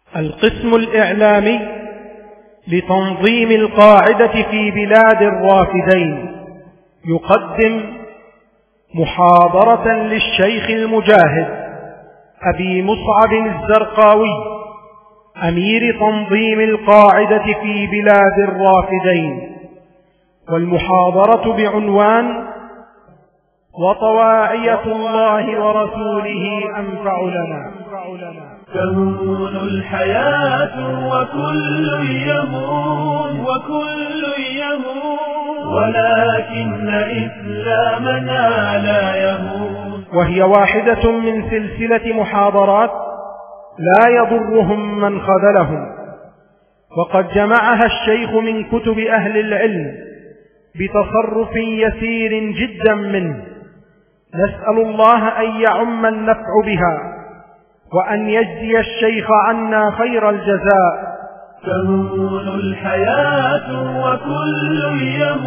القسم الإعلامي لتنظيم القاعدة في بلاد الرافدين يقدم محاضرة للشيخ المجاهد أبي مصعب الزرقاوي أمير تنظيم القاعدة في بلاد الرافدين، والمحاضرة بعنوان وطواعية الله ورسوله أنفع لنا. تهون الحياة وكل يموت ولكن إسلامنا لا يموت. وهي واحدة من سلسلة محاضرات لا يضرهم من خذلهم، وقد جمعها الشيخ من كتب أهل العلم بتصرف يسير جدا منه، نسأل الله أن يعم النفع بها وأن يجزي الشيخ عنا خير الجزاء. تهون الحياة وكل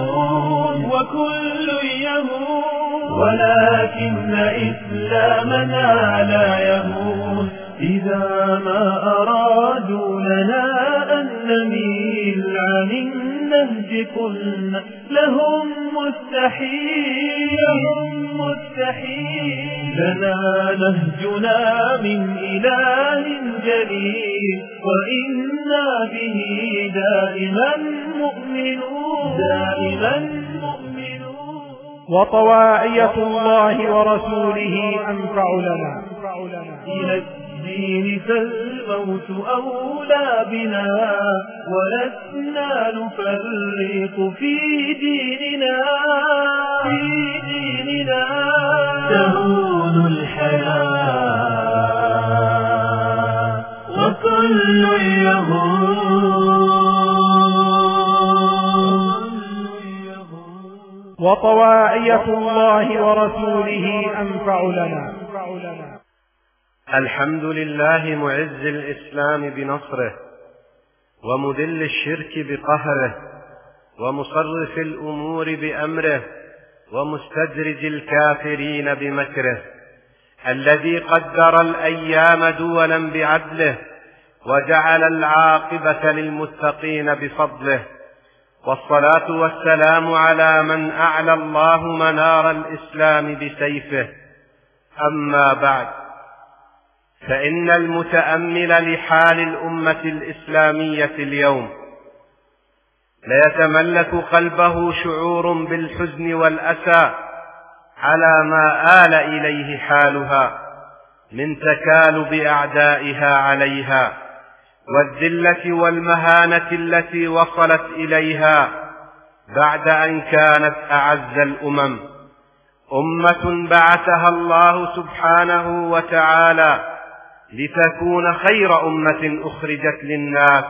يموت ولكن إسلامنا لا يموت. إذا ما أرادوا لنا أن نميل عن النهج كنا لهم مستحيل. لنا نهجنا من إله جليل وإنا به دائما مؤمنون. وطواعية الله ورسوله أنفع لنا. إلى الدين فالموت أولى بنا ولسنا نفرق في ديننا. تهون الحياة وكل يموت. وطواعية الله ورسوله أنفع لنا. الحمد لله معز الإسلام بنصره ومذل الشرك بقهره ومصرف الأمور بأمره ومستدرج الكافرين بمكره، الذي قدر الأيام دولا بعدله وجعل العاقبة للمتقين بفضله. والصلاة والسلام على من أعلى الله منار الإسلام بسيفه. أما بعد، فإن المتأمل لحال الأمة الإسلامية اليوم ليتملك قلبه شعور بالحزن والأسى على ما آل إليه حالها من تكالب أعدائها عليها والذلة والمهانة التي وصلت إليها بعد أن كانت أعز الأمم، أمة بعثها الله سبحانه وتعالى لتكون خير أمة أخرجت للناس،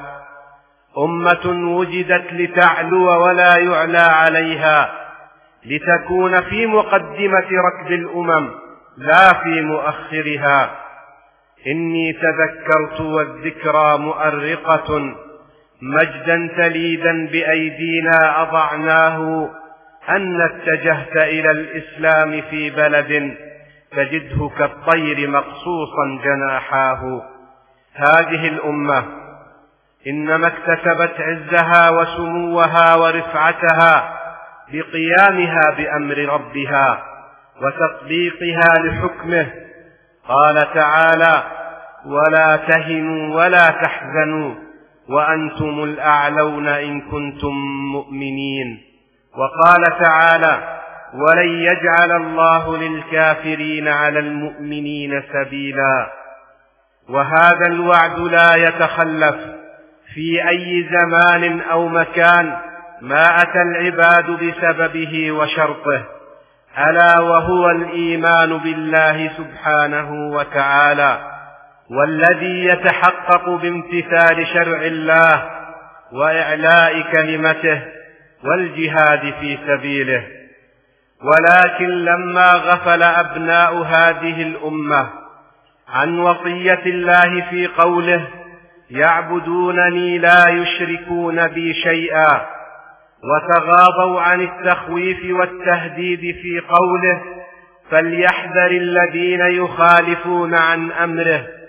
أمة وجدت لتعلو ولا يعلى عليها، لتكون في مقدمة ركب الأمم لا في مؤخرها. إني تذكرت والذكرى مؤرقة مجدا تليدا بأيدينا أضعناه، أن اتجهت إلى الإسلام في بلد تجده كالطير مقصوصا جناحاه. هذه الأمة إنما اكتسبت عزها وسموها ورفعتها بقيامها بأمر ربها وتطبيقها لحكمه. قال تعالى: ولا تهنوا ولا تحزنوا وأنتم الأعلون إن كنتم مؤمنين. وقال تعالى: ولن يجعل الله للكافرين على المؤمنين سبيلا. وهذا الوعد لا يتخلف في أي زمان أو مكان ما أتى العباد بسببه وشرطه، ألا وهو الإيمان بالله سبحانه وتعالى، والذي يتحقق بامتثال شرع الله وإعلاء كلمته والجهاد في سبيله. ولكن لما غفل أبناء هذه الأمة عن وصية الله في قوله: يعبدونني لا يشركون بي شيئا، وتغاضوا عن التخويف والتهديد في قوله: فليحذر الذين يخالفون عن أمره،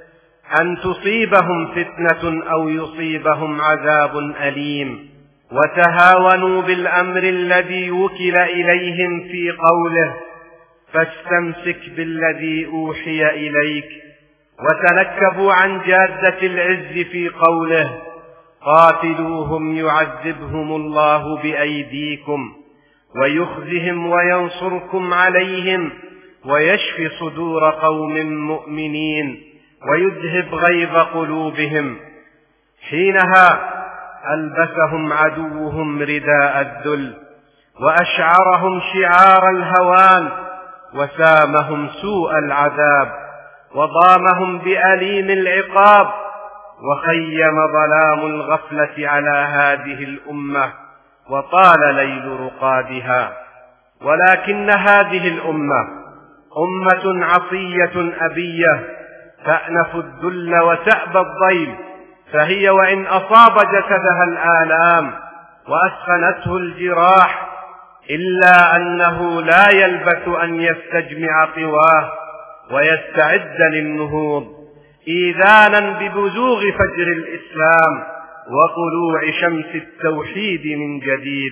أن تصيبهم فتنة أو يصيبهم عذاب أليم، وتهاونوا بالأمر الذي وكل إليهم في قوله فاستمسك بالذي أوحي إليك، وتنكبوا عن جادة العز في قوله قاتلوهم يعذبهم الله بأيديكم ويخزهم وينصركم عليهم ويشفي صدور قوم مؤمنين ويذهب غيظ قلوبهم. حينها ألبسهم عدوهم رداء الذل وأشعرهم شعار الهوان وسامهم سوء العذاب وضامهم بأليم العقاب، وخيم ظلام الغفلة على هذه الأمة وطال ليل رقادها. ولكن هذه الأمة أمة عصية أبية تأنف الذل وتأبى الضيل، فهي وإن أصاب جسدها الآلام وأسخنته الجراح إلا أنه لا يلبث أن يستجمع قواه ويستعد للنهوض إيذانا ببزوغ فجر الإسلام وطلوع شمس التوحيد من جديد.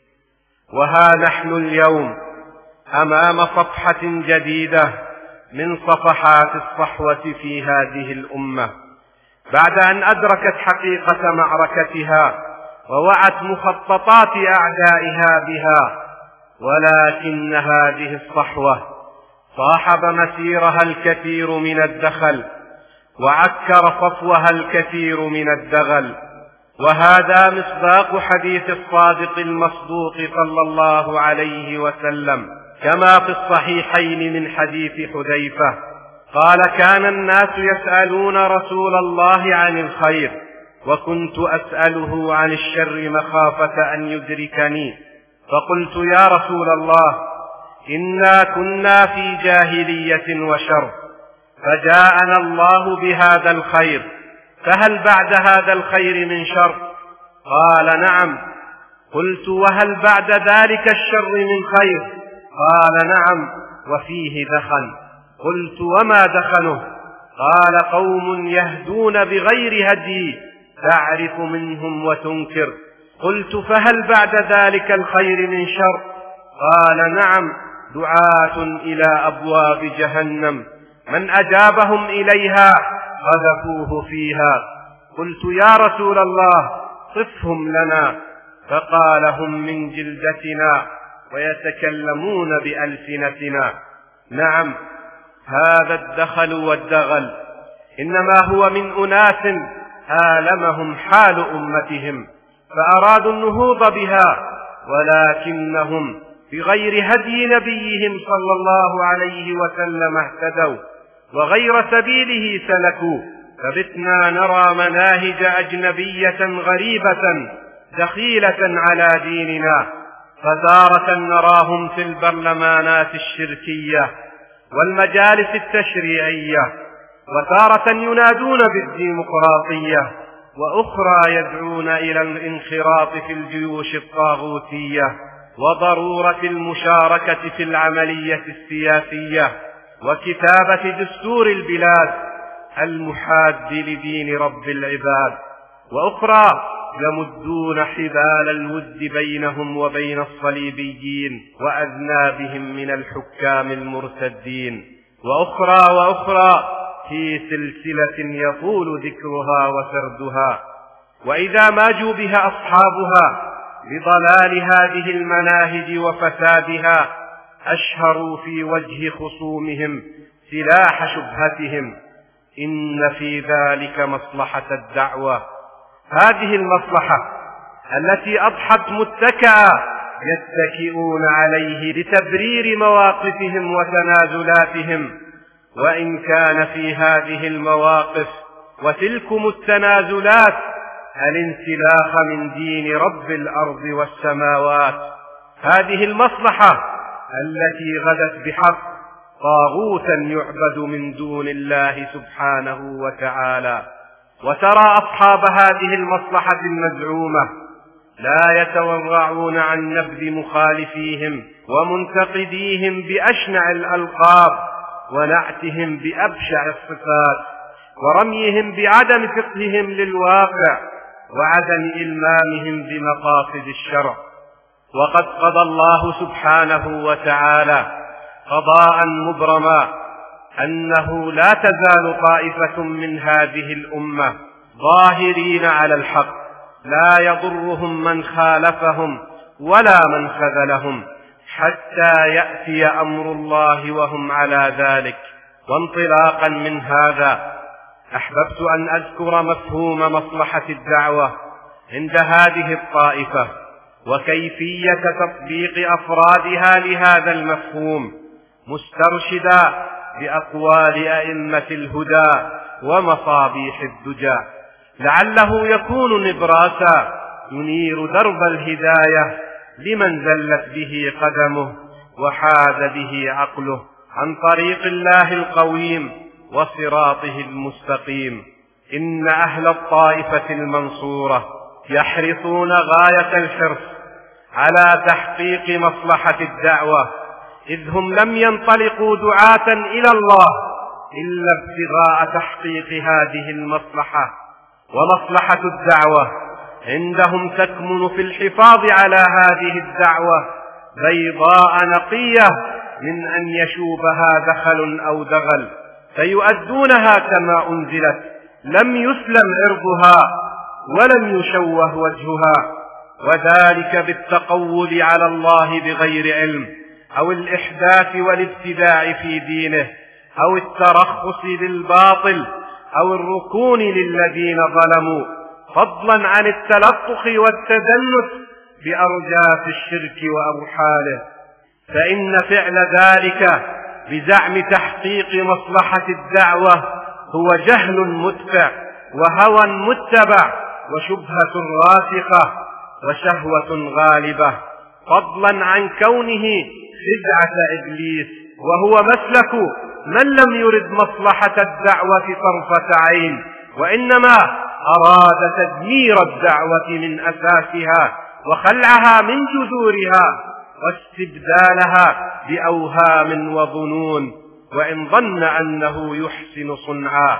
وها نحن اليوم أمام صفحة جديدة من صفحات الصحوة في هذه الأمة، بعد أن أدركت حقيقة معركتها ووعت مخططات أعدائها بها. ولكن هذه الصحوة صاحب مسيرها الكثير من الدخل وعكر صفوها الكثير من الدغل، وهذا مصداق حديث الصادق المصدوق صلى الله عليه وسلم كما في الصحيحين من حديث حذيفة قال كان الناس يسألون رسول الله عن الخير وكنت أسأله عن الشر مخافة أن يدركني، فقلت يا رسول الله إنا كنا في جاهلية وشر فجاءنا الله بهذا الخير، فهل بعد هذا الخير من شر؟ قال نعم. قلت وهل بعد ذلك الشر من خير؟ قال نعم وفيه دخن. قلت وما دخنه؟ قال قوم يهدون بغير هدي تعرف منهم وتنكر. قلت فهل بعد ذلك الخير من شر؟ قال نعم دعاة إلى أبواب جهنم من أجابهم إليها قذفوه فيها. قلت يا رسول الله صفهم لنا، فقال هم من جلدتنا ويتكلمون بألسنتنا. نعم هذا الدخل والدغل إنما هو من أناس آلمهم حال أمتهم فأرادوا النهوض بها، ولكنهم بغير هدي نبيهم صلى الله عليه وسلم اهتدوا وغير سبيله سلكوا، فبتنا نرى مناهج أجنبية غريبة دخيلة على ديننا، فتارة نراهم في البرلمانات الشركية والمجالس التشريعية، وتارة ينادون بالديمقراطية، وأخرى يدعون إلى الانخراط في الجيوش الطاغوتية وضرورة المشاركة في العملية السياسية وكتابة دستور البلاد المحاد لدين رب العباد، وأخرى يمدون حبال الود بينهم وبين الصليبيين وأذنابهم من الحكام المرتدين، وأخرى في سلسلة يطول ذكرها وسردها، وإذا ما جوبها أصحابها بضلال هذه المناهج وفسادها أشهروا في وجه خصومهم سلاح شبهتهم. إن في ذلك مصلحة الدعوة، هذه المصلحة التي أضحت متكئة يتكئون عليه لتبرير مواقفهم وتنازلاتهم، وإن كان في هذه المواقف وتلكم التنازلات الانسلاخ من دين رب الأرض والسماوات. هذه المصلحة التي غدت بحق طاغوتا يعبد من دون الله سبحانه وتعالى. وترى أصحاب هذه المصلحة المزعومة لا يتورعون عن نبذ مخالفيهم ومنتقديهم بأشنع الألقاب ونعتهم بأبشع الصفات، ورميهم بعدم فقههم للواقع وعدم إلمامهم بمقاصد الشرع. وقد قضى الله سبحانه وتعالى قضاء مبرما أنه لا تزال طائفة من هذه الأمة ظاهرين على الحق لا يضرهم من خالفهم ولا من خذلهم حتى يأتي أمر الله وهم على ذلك. وانطلاقا من هذا أحببت أن أذكر مفهوم مصلحة الدعوة عند هذه الطائفة وكيفية تطبيق أفرادها لهذا المفهوم، مسترشدا بأقوال أئمة الهدى ومصابيح الدجى، لعله يكون نبراسا ينير درب الهداية لمن زلت به قدمه وحاد به عقله عن طريق الله القويم وصراطه المستقيم. إن أهل الطائفة المنصورة يحرصون غاية الحرص على تحقيق مصلحة الدعوة، إذ هم لم ينطلقوا دعاة إلى الله إلا ابتغاء تحقيق هذه المصلحة. ومصلحة الدعوة عندهم تكمن في الحفاظ على هذه الدعوة بيضاء نقية من أن يشوبها دخل أو دغل، فيؤدونها كما أنزلت، لم يسلم عرضها ولم يشوه وجهها، وذلك بالتقول على الله بغير علم أو الإحداث والابتداع في دينه أو الترخص بالباطل أو الركون للذين ظلموا، فضلا عن التلطخ والتدنس بأرجاف الشرك وأوحاله. فإن فعل ذلك بزعم تحقيق مصلحة الدعوة هو جهل مدفع وهوى متبع وشبهة راسخة وشهوة غالبة، فضلا عن كونه خدعة إبليس، وهو مسلك من لم يرد مصلحة الدعوة طرفة عين، وإنما أراد تدمير الدعوة من أساسها وخلعها من جذورها واستبدالها بأوهام وظنون، وإن ظن أنه يحسن صنعا.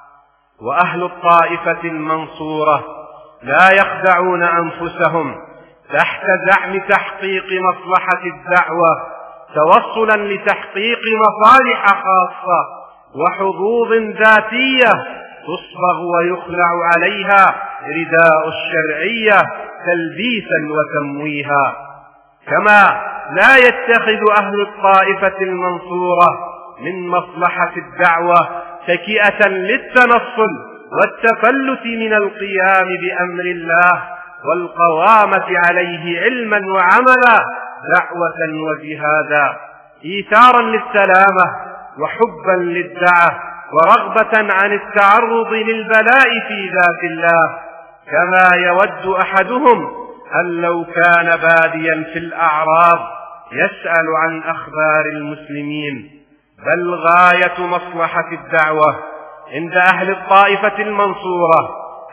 وأهل الطائفة المنصورة لا يخدعون أنفسهم تحت زعم تحقيق مصلحة الدعوة توصلا لتحقيق مصالح خاصة وحظوظ ذاتية تصبغ ويخلع عليها رداء الشرعية تلبيسا وتمويها. كما لا يتخذ أهل الطائفة المنصورة من مصلحة الدعوة تكئة للتنصل والتفلت من القيام بأمر الله والقوامة عليه علما وعملا دعوة وجهادا، إيثارا للسلامة وحبا للدعوة ورغبة عن التعرض للبلاء في ذات الله، كما يود أحدهم أن لو كان باديا في الأعراب يسأل عن أخبار المسلمين. بل غاية مصلحة الدعوة عند أهل الطائفة المنصورة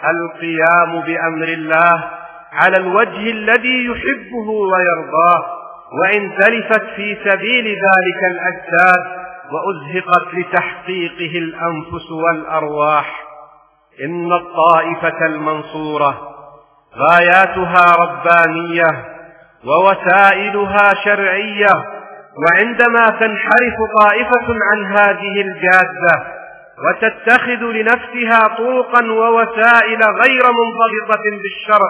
القيام بأمر الله على الوجه الذي يحبه ويرضاه، وإن تلفت في سبيل ذلك الأجساد وأزهقت لتحقيقه الأنفس والأرواح. إن الطائفة المنصورة غاياتها ربانية ووسائلها شرعية، وعندما تنحرف طائفة عن هذه الجادة وتتخذ لنفسها طرقا ووسائل غير منضبطة بالشرع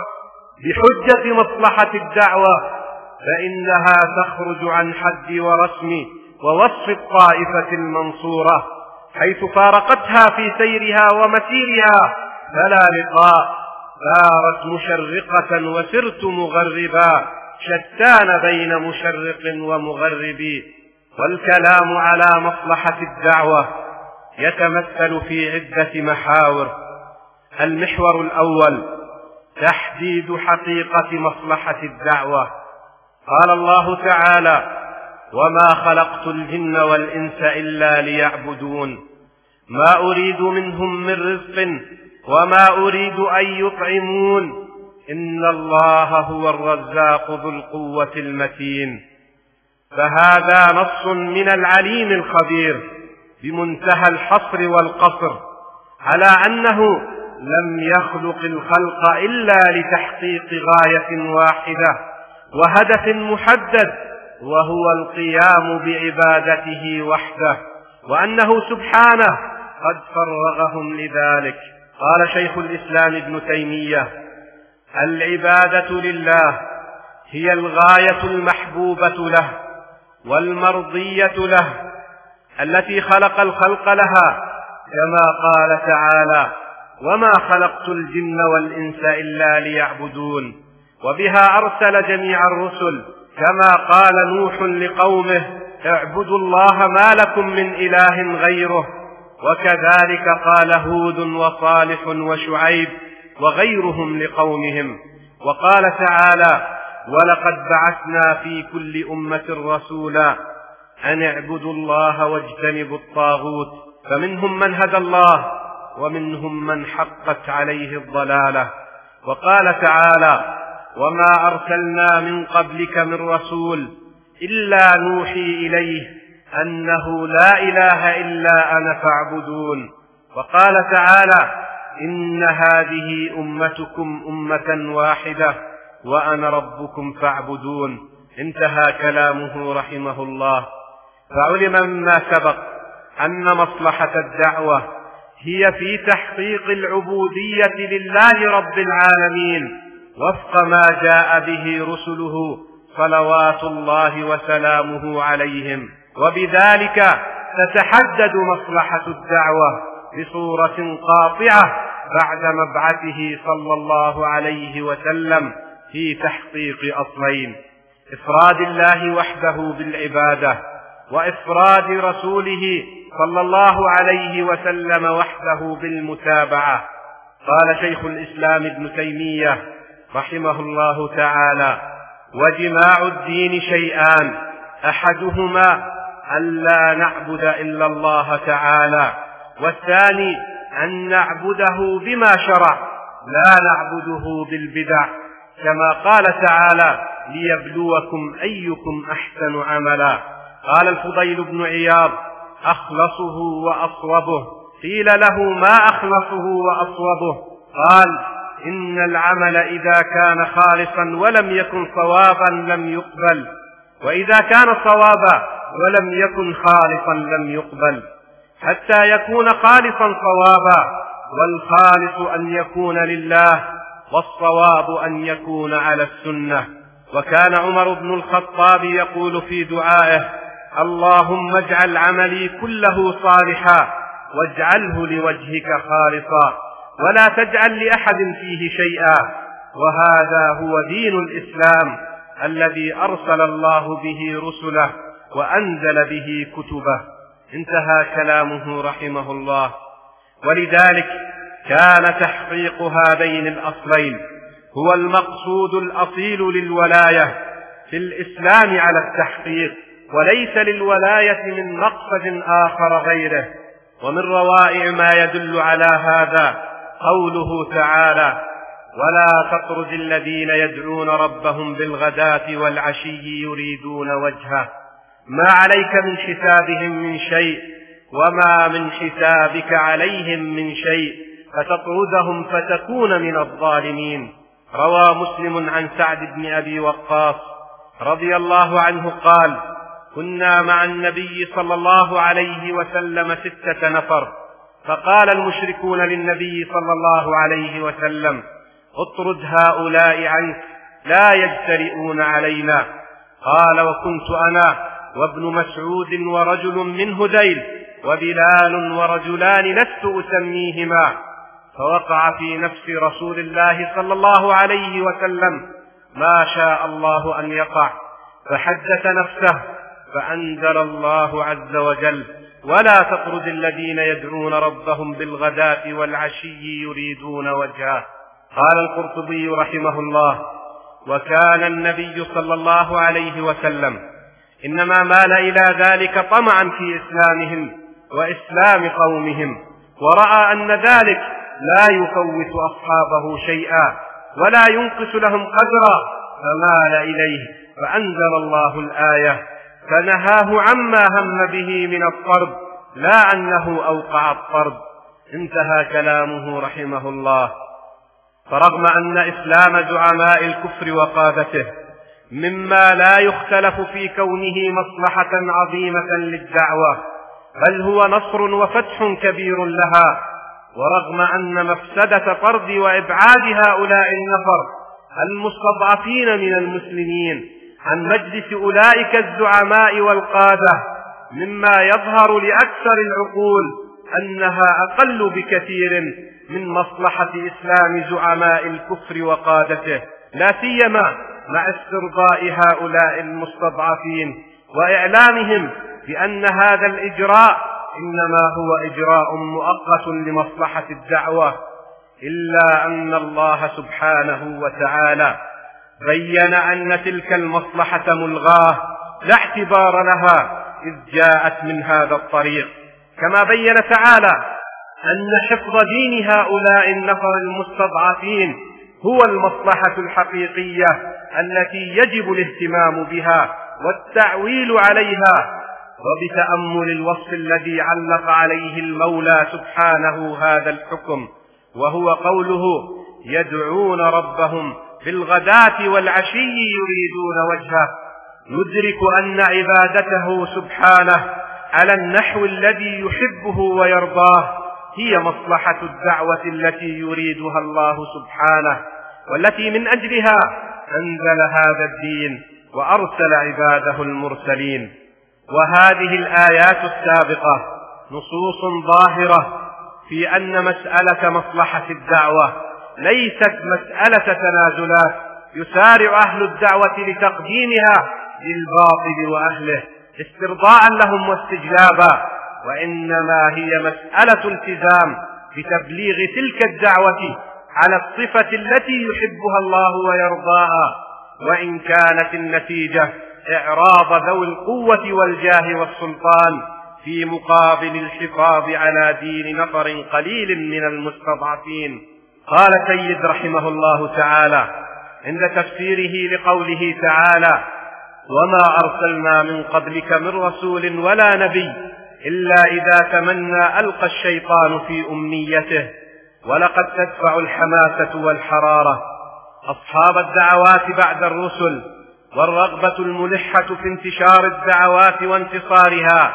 بحجة مصلحة الدعوة، فإنها تخرج عن حد ورسم ووصف الطائفة المنصورة، حيث فارقتها في سيرها ومسيرها فلا لقاء، سارت مشرقة وسرت مغربا، شتان بين مشرق ومغرب. والكلام على مصلحة الدعوة يتمثل في عدة محاور. المحور الأول تحديد حقيقة مصلحة الدعوة. قال الله تعالى: وما خلقت الجن والإنس إلا ليعبدون ما أريد منهم من رزق وما أريد أن يطعمون إن الله هو الرزاق ذو القوة المتين. فهذا نص من العليم الخبير بمنتهى الحصر والقصر على أنه لم يخلق الخلق إلا لتحقيق غاية واحدة وهدف محدد، وهو القيام بعبادته وحده، وأنه سبحانه قد فرغهم لذلك. قال شيخ الإسلام ابن تيمية: العبادة لله هي الغاية المحبوبة له والمرضية له التي خلق الخلق لها، كما قال تعالى: وما خلقت الجن والإنس إلا ليعبدون. وبها أرسل جميع الرسل، كما قال نوح لقومه: اعبدوا الله ما لكم من إله غيره. وكذلك قال هود وصالح وشعيب وغيرهم لقومهم. وقال تعالى: ولقد بعثنا في كل أمة رسولا أن اعبدوا الله واجتنبوا الطاغوت، فمنهم من هدى الله ومنهم من حقت عليه الضلالة. وقال تعالى: وما أرسلنا من قبلك من رسول إلا نوحي إليه أنه لا إله إلا أنا فاعبدون. وقال تعالى: إن هذه أمتكم أمة واحدة وأنا ربكم فاعبدون. انتهى كلامه رحمه الله. فعلم مما سبق أن مصلحة الدعوة هي في تحقيق العبودية لله رب العالمين وفق ما جاء به رسله صلوات الله وسلامه عليهم، وبذلك تتحدد مصلحة الدعوة بصورة قاطعة بعد مبعثه صلى الله عليه وسلم في تحقيق أصلين: إفراد الله وحده بالعبادة، وإفراد رسوله صلى الله عليه وسلم وحده بالمتابعة. قال شيخ الإسلام ابن تيمية رحمه الله تعالى: وجماع الدين شيئان: أحدهما ألا نعبد إلا الله تعالى، والثاني أن نعبده بما شرع لا نعبده بالبدع، كما قال تعالى: ليبلوكم أيكم أحسن عملا. قال الفضيل بن عياض: أخلصه وأصوبه. قيل له: ما أخلصه وأصوبه؟ قال: إن العمل إذا كان خالصا ولم يكن صوابا لم يقبل، وإذا كان صوابا ولم يكن خالصا لم يقبل، حتى يكون خالصا صوابا، والخالص أن يكون لله، والصواب أن يكون على السنة. وكان عمر بن الخطاب يقول في دعائه: اللهم اجعل عملي كله صالحا واجعله لوجهك خالصا ولا تجعل لأحد فيه شيئا. وهذا هو دين الإسلام الذي أرسل الله به رسله وأنزل به كتبه. انتهى كلامه رحمه الله. ولذلك كان تحقيق هذين الأصلين هو المقصود الأصيل للولاية في الإسلام على التحقيق، وليس للولاية من مقصد آخر غيره. ومن روائع ما يدل على هذا قوله تعالى: ولا تطرد الذين يدعون ربهم بالغداة والعشي يريدون وجهه، ما عليك من حسابهم من شيء وما من حسابك عليهم من شيء فتطردهم فتكون من الظالمين. روى مسلم عن سعد بن أبي وقاص رضي الله عنه قال: كنا مع النبي صلى الله عليه وسلم 6 نفر، فقال المشركون للنبي صلى الله عليه وسلم: اطرد هؤلاء عنك لا يجترئون علينا. قال: وكنت أنا وابن مسعود ورجل من هذيل وبلال ورجلان لست أسميهما. فوقع في نفس رسول الله صلى الله عليه وسلم ما شاء الله أن يقع، فحدث نفسه، فأنزل الله عز وجل: ولا تطرد الذين يدعون ربهم بالغداة والعشي يريدون وجهه. قال القرطبي رحمه الله: وكان النبي صلى الله عليه وسلم إنما مال إلى ذلك طمعا في إسلامهم وإسلام قومهم، ورأى أن ذلك لا يفوت أصحابه شيئا ولا ينقص لهم قدرا، فمال إليه، فأنزل الله الآية: فنهاه عما هم به من الطرد لا أنه أوقع الطرد. انتهى كلامه رحمه الله. فرغم أن إسلام زعماء الكفر وقادته مما لا يختلف في كونه مصلحة عظيمة للدعوة، بل هو نصر وفتح كبير لها، ورغم أن مفسدة طرد وإبعاد هؤلاء النفر المستضعفين من المسلمين عن مجلس أولئك الزعماء والقادة مما يظهر لأكثر العقول أنها أقل بكثير من مصلحة إسلام زعماء الكفر وقادته، لا سيما مع استرضاء هؤلاء المستضعفين وإعلامهم بأن هذا الإجراء إنما هو إجراء مؤقت لمصلحة الدعوة. إلا أن الله سبحانه وتعالى بين أن تلك المصلحة ملغاة لا اعتبار لها إذ جاءت من هذا الطريق، كما بين تعالى أن حفظ دين هؤلاء النفر المستضعفين هو المصلحة الحقيقية التي يجب الاهتمام بها والتعويل عليها. وبتأمل الوصف الذي علق عليه المولى سبحانه هذا الحكم، وهو قوله: يدعون ربهم بالغداة والعشي يريدون وجهه، ندرك أن عبادته سبحانه على النحو الذي يحبه ويرضاه هي مصلحة الدعوة التي يريدها الله سبحانه، والتي من أجلها أنزل هذا الدين وأرسل عباده المرسلين. وهذه الآيات السابقة نصوص ظاهرة في أن مسألة مصلحة الدعوة ليست مسألة تنازلات يسارع أهل الدعوة لتقديمها للباطل وأهله استرضاء لهم واستجلابا، وإنما هي مسألة التزام بتبليغ تلك الدعوة على الصفة التي يحبها الله ويرضاها، وإن كانت النتيجة إعراض ذوي القوة والجاه والسلطان في مقابل الحفاظ على دين نفر قليل من المستضعفين. قال سيد رحمه الله تعالى عند تفسيره لقوله تعالى: وما أرسلنا من قبلك من رسول ولا نبي إلا إذا تمنى ألقى الشيطان في أمنيته. ولقد تدفع الحماسة والحرارة أصحاب الدعوات بعد الرسل، والرغبة الملحة في انتشار الدعوات وانتصارها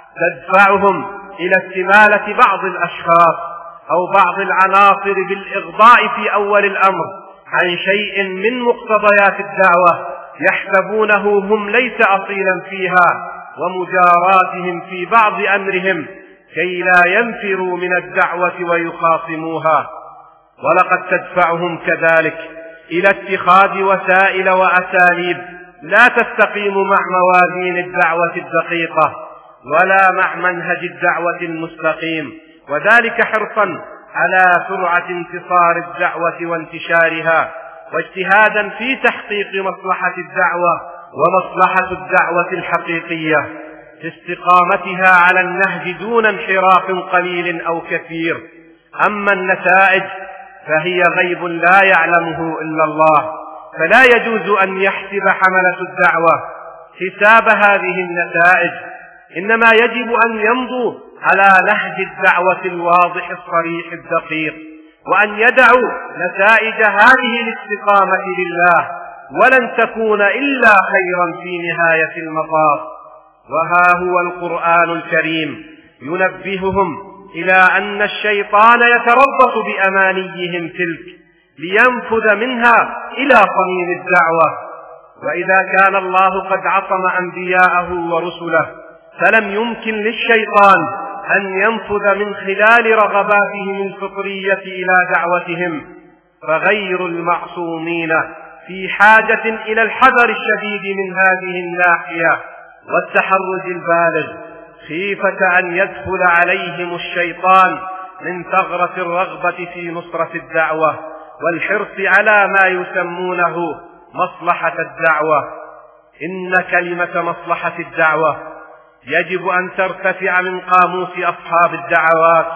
تدفعهم إلى استمالة بعض الأشخاص أو بعض العناصر بالإغضاء في أول الأمر عن شيء من مقتضيات الدعوة يحسبونه هم ليس أصيلا فيها، ومجاراتهم في بعض أمرهم كي لا ينفروا من الدعوة ويخاصموها. ولقد تدفعهم كذلك إلى اتخاذ وسائل وأساليب لا تستقيم مع موازين الدعوة الدقيقة ولا مع منهج الدعوة المستقيم، وذلك حرصا على سرعة انتصار الدعوة وانتشارها، واجتهادا في تحقيق مصلحة الدعوة ومصلحة الدعوة الحقيقية في استقامتها على النهج دون انحراف قليل أو كثير. أما النتائج فهي غيب لا يعلمه إلا الله، فلا يجوز أن يحسب حملة الدعوة حساب هذه النتائج، إنما يجب أن يمضوا على نهج الدعوة الواضح الصريح الدقيق، وأن يدعوا نتائج هذه الاستقامة لله، ولن تكون إلا خيرا في نهاية المطاف. وها هو القرآن الكريم ينبههم إلى أن الشيطان يتربص بأمانيهم تلك لينفذ منها إلى صميم الدعوة. وإذا كان الله قد عصم أنبياءه ورسله فلم يمكن للشيطان أن ينفذ من خلال رغباتهم الفطرية إلى دعوتهم، فغير المعصومين في حاجة إلى الحذر الشديد من هذه الناحية والتحرج البالغ، خيفة أن يدخل عليهم الشيطان من ثغرة الرغبة في نصرة الدعوة والحرص على ما يسمونه مصلحة الدعوة. إن كلمة مصلحة الدعوة يجب أن ترتفع من قاموس أصحاب الدعوات،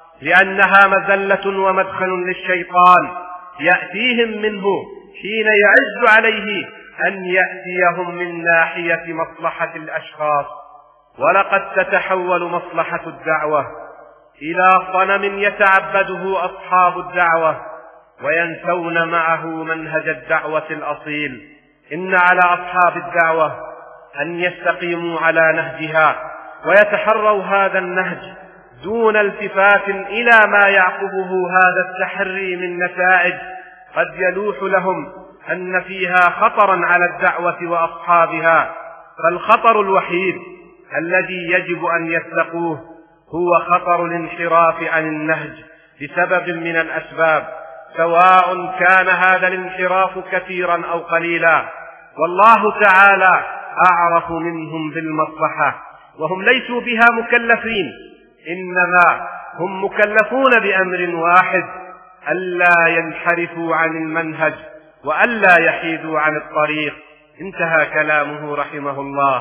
لأنها مذلة ومدخل للشيطان يأتيهم منه حين يعز عليه أن يأتيهم من ناحية مصلحة الأشخاص. ولقد تتحول مصلحة الدعوة إلى صنم يتعبده أصحاب الدعوة وينسون معه منهج الدعوة الأصيل. إن على أصحاب الدعوة أن يستقيموا على نهجها ويتحروا هذا النهج دون التفات إلى ما يعقبه هذا التحري من نتائج قد يلوح لهم أن فيها خطرا على الدعوة وأصحابها. فالخطر الوحيد الذي يجب أن يتقوه هو خطر الانحراف عن النهج بسبب من الأسباب، سواء كان هذا الانحراف كثيرا أو قليلا. والله تعالى أعرف منهم بالمصلحة، وهم ليسوا بها مكلفين، إنما هم مكلفون بأمر واحد: ألا ينحرفوا عن المنهج وألا يحيدوا عن الطريق. انتهى كلامه رحمه الله.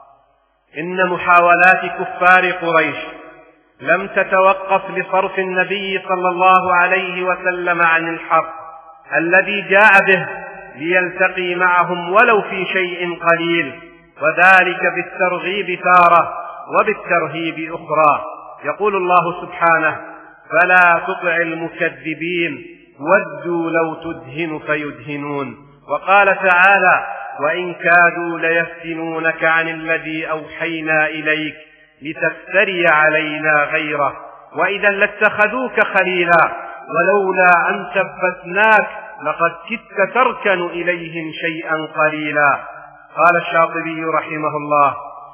إن محاولات كفار قريش لم تتوقف لصرف النبي صلى الله عليه وسلم عن الحق الذي جاء به ليلتقي معهم ولو في شيء قليل، وذلك بالترغيب تارة وبالترهيب أخرى. يقول الله سبحانه: فلا تطع المكذبين ودوا لو تدهن فيدهنون. وقال تعالى: وإن كادوا ليفتنونك عن الذي أوحينا إليك لتفتري علينا غيره وإذا لاتخذوك خليلا ولولا أن ثبتناك لقد كدت تركن إليهم شيئا قليلا. قال الشاطبي رحمه الله: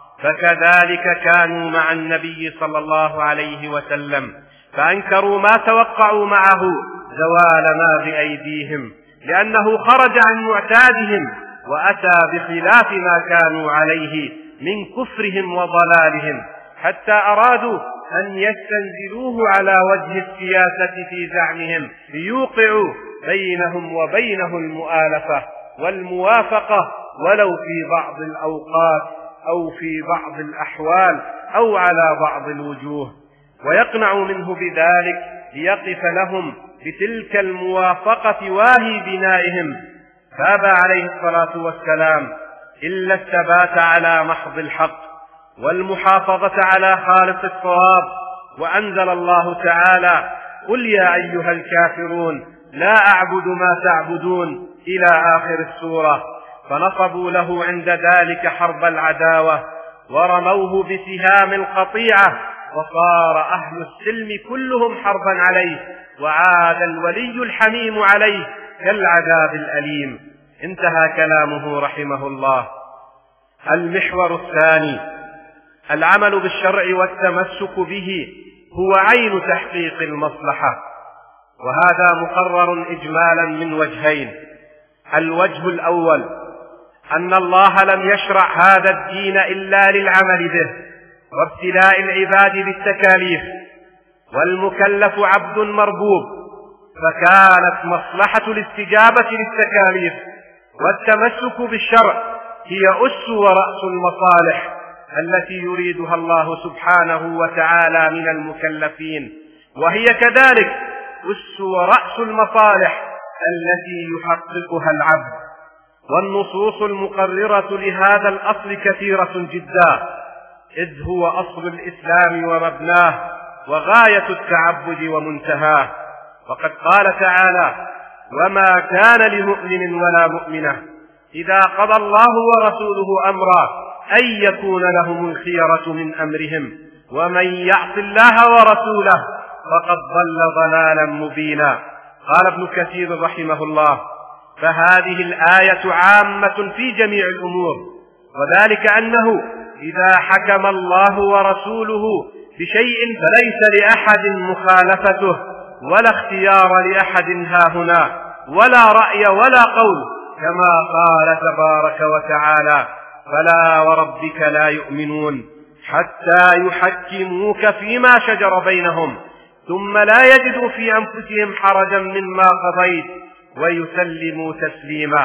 فكذلك كانوا مع النبي صلى الله عليه وسلم، فأنكروا ما توقعوا معه زوال ما بأيديهم، لأنه خرج عن معتادهم وأتى بخلاف ما كانوا عليه من كفرهم وضلالهم، حتى أرادوا أن يستنزلوه على وجه السياسة في زعمهم ليوقعوا بينهم وبينه المؤالفة والموافقة ولو في بعض الأوقات أو في بعض الأحوال أو على بعض الوجوه، ويقنعوا منه بذلك ليقف لهم بتلك الموافقة واهي بنائهم. فأبى عليه الصلاة والسلام إلا الثبات على محض الحق والمحافظة على خالص الصواب. وأنزل الله تعالى: قل يا أيها الكافرون لا أعبد ما تعبدون إلى آخر السورة. فنصبوا له عند ذلك حرب العداوة ورموه بسهام القطيعة، وصار أهل السلم كلهم حربا عليه، وعاد الولي الحميم عليه كالعذاب الأليم. انتهى كلامه رحمه الله. المحور الثاني: العمل بالشرع والتمسك به هو عين تحقيق المصلحة، وهذا مقرر إجمالا من وجهين. الوجه الأول: أن الله لم يشرع هذا الدين إلا للعمل به وابتلاء العباد بالتكاليف، والمكلف عبد مربوب، فكانت مصلحة الاستجابة للتكاليف والتمسك بالشرع هي أس ورأس المصالح التي يريدها الله سبحانه وتعالى من المكلفين، وهي كذلك أس ورأس المصالح التي يحققها العبد. والنصوص المقررة لهذا الأصل كثيرة جدا، إذ هو أصل الإسلام ومبناه وغاية التعبد ومنتهاه. وقد قال تعالى: وما كان لمؤمن ولا مؤمنة إذا قضى الله ورسوله أمرا أن يكون لهم الخيرة من أمرهم ومن يعص الله ورسوله فقد ضل ضلالا مبينا. قال ابن كثير رحمه الله: فهذه الآية عامة في جميع الأمور، وذلك أنه إذا حكم الله ورسوله بشيء فليس لأحد مخالفته ولا اختيار لأحد هاهنا ولا رأي ولا قول، كما قال تبارك وتعالى: فلا وربك لا يؤمنون حتى يحكموك فيما شجر بينهم ثم لا يجدوا في أنفسهم حرجا مما قضيت ويسلموا تسليما.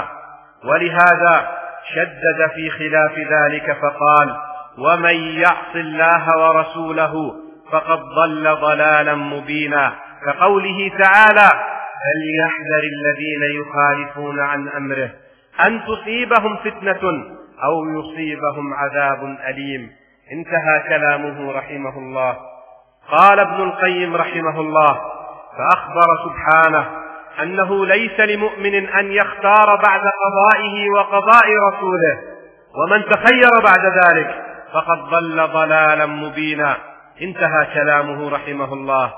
ولهذا شدد في خلاف ذلك فقال: ومن يعص الله ورسوله فقد ضل ضلالا مبينا، كقوله تعالى: فليحذر الذين يخالفون عن أمره أن تصيبهم فتنة أو يصيبهم عذاب أليم. انتهى كلامه رحمه الله. قال ابن القيم رحمه الله: فأخبر سبحانه أنه ليس لمؤمن أن يختار بعد قضائه وقضاء رسوله، ومن تخير بعد ذلك فقد ضل ضلالا مبينا. انتهى كلامه رحمه الله.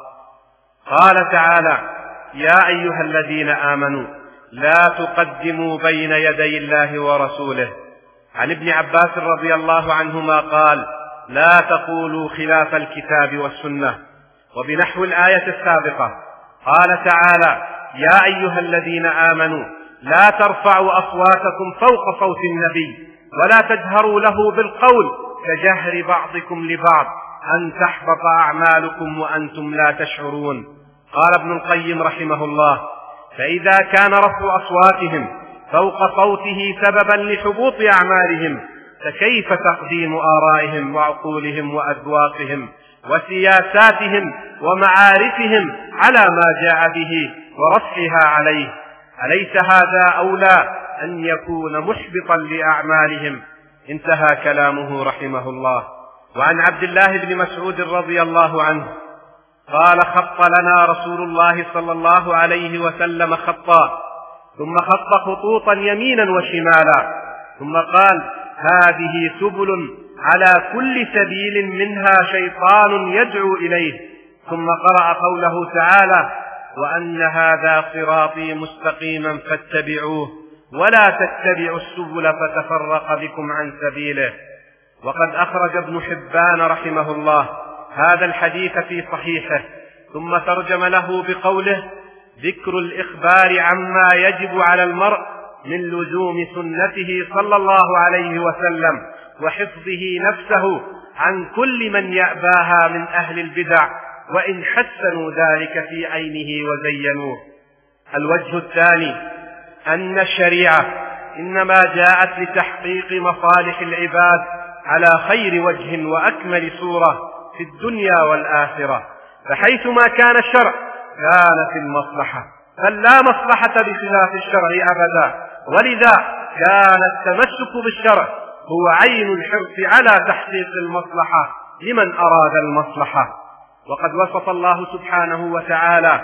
قال تعالى: يا أيها الذين آمنوا لا تقدموا بين يدي الله ورسوله. عن ابن عباس رضي الله عنهما قال: لا تقولوا خلاف الكتاب والسنة. وبنحو الآية السابقة قال تعالى: يا أيها الذين آمنوا لا ترفعوا أصواتكم فوق صوت النبي ولا تجهروا له بالقول كجهر بعضكم لبعض أن تحبط أعمالكم وأنتم لا تشعرون. قال ابن القيم رحمه الله: فإذا كان رفع أصواتهم فوق صوته سببا لحبوط أعمالهم، فكيف تقديم آرائهم وعقولهم وأذواقهم وسياساتهم ومعارفهم على ما جاء به ورفعها عليه؟ أليس هذا أولى أن يكون محبطا لأعمالهم؟ انتهى كلامه رحمه الله. وعن عبد الله بن مسعود رضي الله عنه قال: خط لنا رسول الله صلى الله عليه وسلم خطا، ثم خط خطوطا يمينا وشمالا، ثم قال: هذه سبل على كل سبيل منها شيطان يدعو إليه، ثم قرأ قوله تعالى: وأن هذا صراطي مستقيما فاتبعوه ولا تتبعوا السبل فتفرق بكم عن سبيله. وقد أخرج ابن حبان رحمه الله هذا الحديث في صحيحه، ثم ترجم له بقوله: ذكر الإخبار عما يجب على المرء من لزوم سنته صلى الله عليه وسلم وحفظه نفسه عن كل من يأباها من أهل البدع وإن حسنوا ذلك في عينه وزينوه. الوجه الثاني أن الشريعة إنما جاءت لتحقيق مصالح العباد على خير وجه وأكمل صورة في الدنيا والآخرة، فحيثما كان الشرع كانت المصلحة، بل لا مصلحة بخلاف الشرع أبدا، ولذا كان التمسك بالشرع هو عين الحرص على تحقيق المصلحة لمن أراد المصلحة. وقد وصف الله سبحانه وتعالى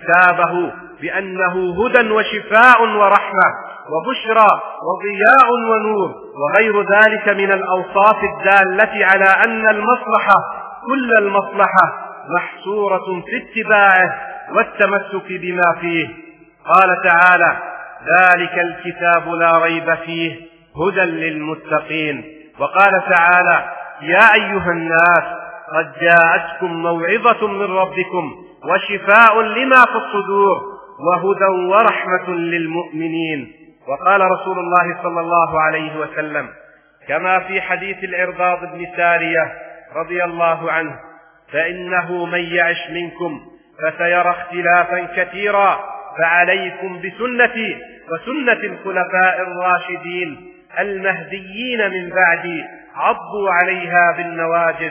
كتابه بأنه هدى وشفاء ورحمة وبشرى وضياء ونور وغير ذلك من الأوصاف الدالة على أن المصلحة كل المصلحة محصورة في اتباعه والتمسك بما فيه. قال تعالى: ذلك الكتاب لا ريب فيه هدى للمتقين. وقال تعالى: يا أيها الناس قد جاءتكم موعظة من ربكم وشفاء لما في الصدور وهدى ورحمة للمؤمنين. وقال رسول الله صلى الله عليه وسلم كما في حديث العرباض بن سارية رضي الله عنه: فإنه من يعش منكم فسيرى اختلافا كثيرا، فعليكم بسنتي وسنة الخلفاء الراشدين المهديين من بعدي عضوا عليها بالنواجذ.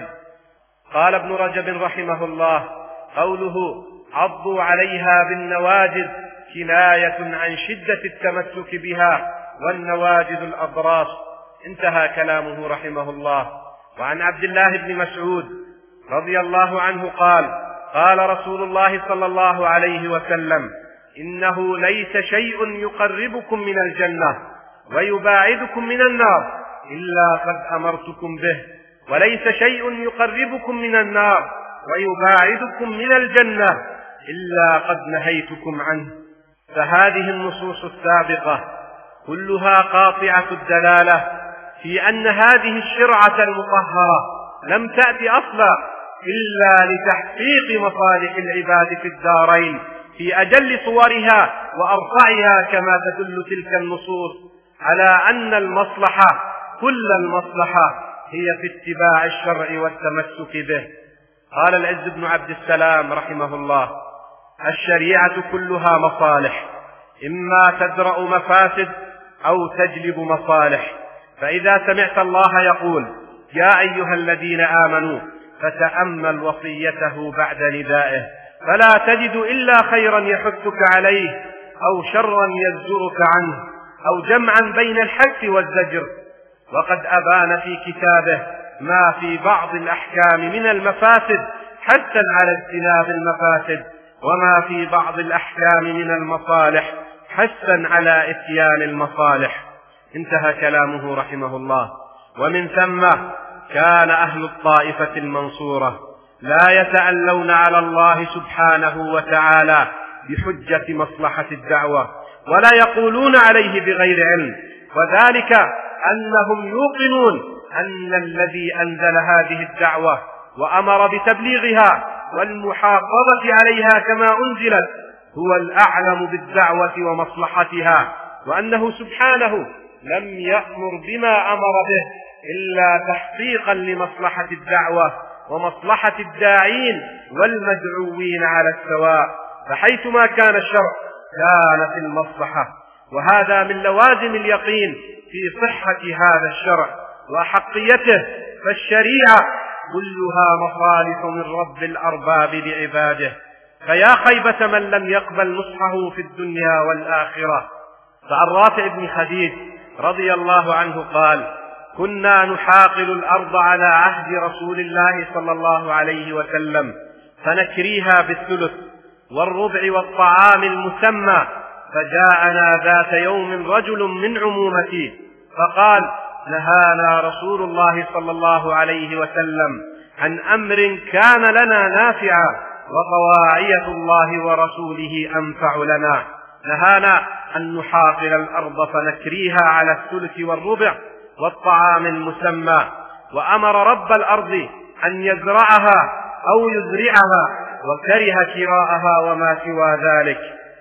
قال ابن رجب رحمه الله: قوله عضوا عليها بالنواجذ كناية عن شدة التمسك بها، والنواجذ الأضراس. انتهى كلامه رحمه الله. وعن عبد الله بن مسعود رضي الله عنه قال: قال رسول الله صلى الله عليه وسلم: إنه ليس شيء يقربكم من الجنة ويباعدكم من النار إلا قد أمرتكم به، وليس شيء يقربكم من النار ويباعدكم من الجنة إلا قد نهيتكم عنه. فهذه النصوص السابقة كلها قاطعة الدلالة في أن هذه الشرعة المطهرة لم تأتي أصلا إلا لتحقيق مصالح العباد في الدارين في أجل صورها وأرفعها، كما تدل تلك النصوص على أن المصلحة كل المصلحة هي في اتباع الشرع والتمسك به. قال العز بن عبد السلام رحمه الله: الشريعة كلها مصالح، إما تدرأ مفاسد أو تجلب مصالح. فإذا سمعت الله يقول: يا أيها الذين آمنوا، فتأمل وصيته بعد ندائه، فلا تجد إلا خيرا يحثك عليه أو شرا يزجرك عنه أو جمعا بين الحث والزجر. وقد أبان في كتابه ما في بعض الأحكام من المفاسد حثا على اجتناب المفاسد، وما في بعض الأحكام من المصالح حثا على إتيان المصالح. انتهى كلامه رحمه الله. ومن ثم كان أهل الطائفة المنصورة لا يتألون على الله سبحانه وتعالى بحجة مصلحة الدعوة، ولا يقولون عليه بغير علم، وذلك أنهم يوقنون أن الذي أنزل هذه الدعوة وأمر بتبليغها والمحافظة عليها كما أنزلت هو الأعلم بالدعوة ومصلحتها، وأنه سبحانه لم يأمر بما أمر به إلا تحقيقا لمصلحة الدعوة ومصلحة الداعين والمدعوين على السواء، فحيثما كان الشرع كانت المصلحة. وهذا من لوازم اليقين في صحة هذا الشرع وأحقيته، فالشريعة كلها مصالح من رب الأرباب لعباده، فيا خيبة من لم يقبل نصحه في الدنيا والآخرة. فعن رافع بن خديج رضي الله عنه قال: كنا نحاقل الأرض على عهد رسول الله صلى الله عليه وسلم فنكريها بالثلث والربع والطعام المسمى، فجاءنا ذات يوم رجل من عمومتي فقال: نهانا رسول الله صلى الله عليه وسلم عن أمر كان لنا نافعا وطواعية الله ورسوله أنفع لنا، نهانا أن نحاقل الأرض فنكريها على الثلث والربع والطعام المسمى، وأمر رب الأرض أن يزرعها أو يزرعها وكره كراءها وما سوى ذلك.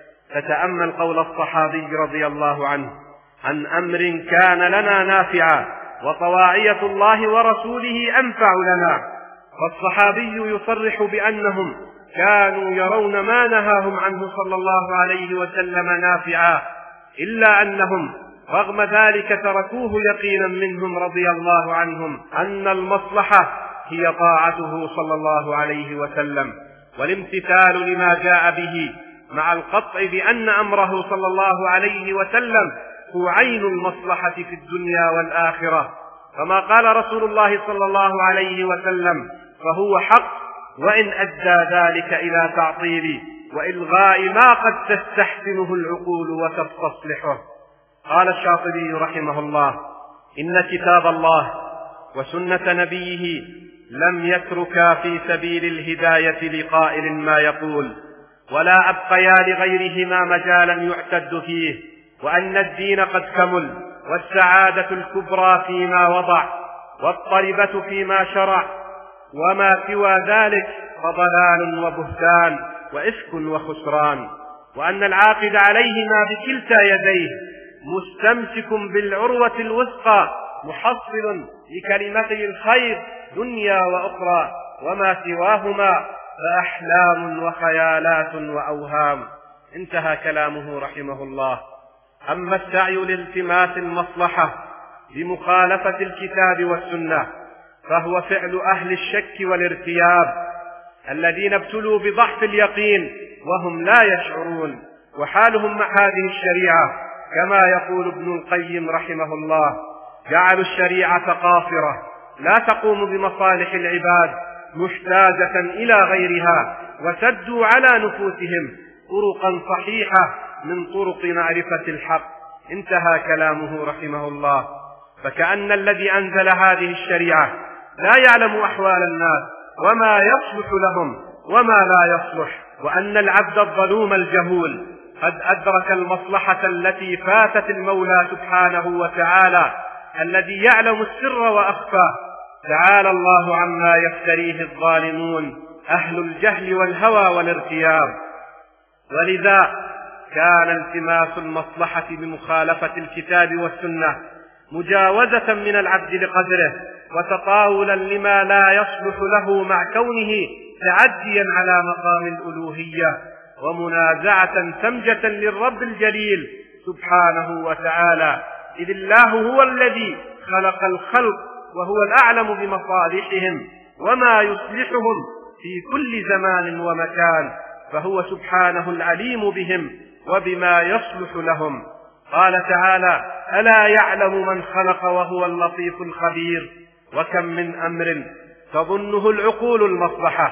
فتأمل قول الصحابي رضي الله عنه: عن أمر كان لنا نافعا وطواعية الله ورسوله أنفع لنا. فالصحابي يصرح بأنهم كانوا يرون ما نهاهم عنه صلى الله عليه وسلم نافعا، إلا أنهم رغم ذلك تركوه يقينا منهم رضي الله عنهم أن المصلحة هي طاعته صلى الله عليه وسلم والامتثال لما جاء به، مع القطع بأن أمره صلى الله عليه وسلم هو عين المصلحة في الدنيا والآخرة، كما قال رسول الله صلى الله عليه وسلم: فهو حق وإن أدى ذلك إلى تعطيل وإلغاء ما قد تستحسنه العقول وتستصلحه. قال الشاطبي رحمه الله: إن كتاب الله وسنة نبيه لم يتركا في سبيل الهداية لقائل ما يقول، ولا أبقيا لغيرهما مجالا يعتد فيه، وأن الدين قد كمل، والسعادة الكبرى فيما وضع، والطربة فيما شرع، وما سوى ذلك فضلال وبهتان وإفك وخسران، وأن العاقد عليهما بكلتا يديه مستمسك بالعروة الوثقى محصل لكلمتي الخير دنيا وأخرى، وما سواهما فأحلام وخيالات وأوهام. انتهى كلامه رحمه الله. أما السعي لالتماس المصلحة بمخالفة الكتاب والسنة فهو فعل أهل الشك والارتياب الذين ابتلوا بضعف اليقين وهم لا يشعرون، وحالهم مع هذه الشريعة كما يقول ابن القيم رحمه الله: جعلوا الشريعة قاصرة لا تقوم بمصالح العباد محتاجة إلى غيرها، وسدوا على نفوسهم طرقا صحيحة من طرق معرفة الحق. انتهى كلامه رحمه الله. فكأن الذي أنزل هذه الشريعة لا يعلم أحوال الناس وما يصلح لهم وما لا يصلح، وأن العبد الظلوم الجهول قد أدرك المصلحة التي فاتت المولى سبحانه وتعالى الذي يعلم السر وأخفى. تعالى الله عما يفتريه الظالمون أهل الجهل والهوى والارتياب. ولذا كان التماس المصلحة بمخالفة الكتاب والسنة مجاوزة من العبد لقدره، وتطاولا لما لا يصلح له مع كونه تعديا على مقام الألوهية، ومنازعة سمجة للرب الجليل سبحانه وتعالى، إذ الله هو الذي خلق الخلق وهو الأعلم بمصالحهم وما يصلحهم في كل زمان ومكان، فهو سبحانه العليم بهم وبما يصلح لهم. قال تعالى: ألا يعلم من خلق وهو اللطيف الخبير. وكم من أمر تظنه العقول المصلحة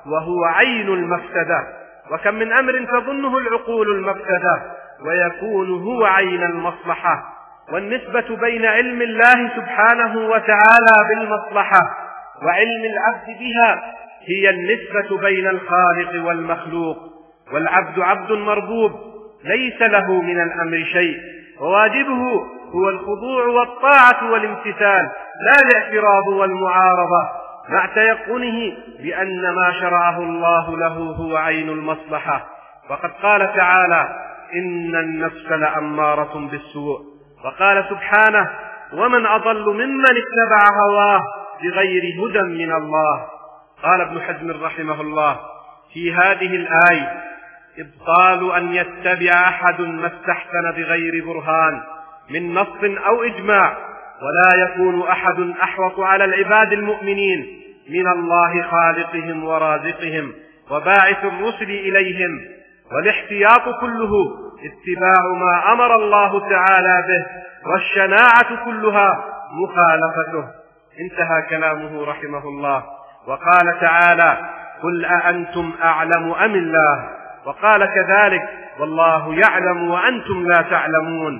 وهو عين المفسدة. وكم من أمر تظنه العقول المفسدة ويكون هو عين المصلحة. والنسبة بين علم الله سبحانه وتعالى بالمصلحة وعلم العبد بها هي النسبة بين الخالق والمخلوق. والعبد عبد مربوب ليس له من الأمر شيء، وواجبه هو الخضوع والطاعة والامتثال، لا الاعتراض والمعارضة، مع تيقنه بأن ما شرعه الله له هو عين المصلحة. وقد قال تعالى: إن النفس لأمارة بالسوء. وقال سبحانه: ومن أضل ممن اتبع هواه بغير هدى من الله. قال ابن حزم رحمه الله في هذه الآية: إبطال أن يتبع أحد ما استحسن بغير برهان من نص أو إجماع، ولا يكون أحد أحوط على العباد المؤمنين من الله خالقهم ورازقهم وباعث الرسل إليهم. والاحتياط كله اتباع ما أمر الله تعالى به، والشناعة كلها مخالفته. انتهى كلامه رحمه الله. وقال تعالى: قل أأنتم أعلم أم الله؟ وقال كذلك: والله يعلم وأنتم لا تعلمون.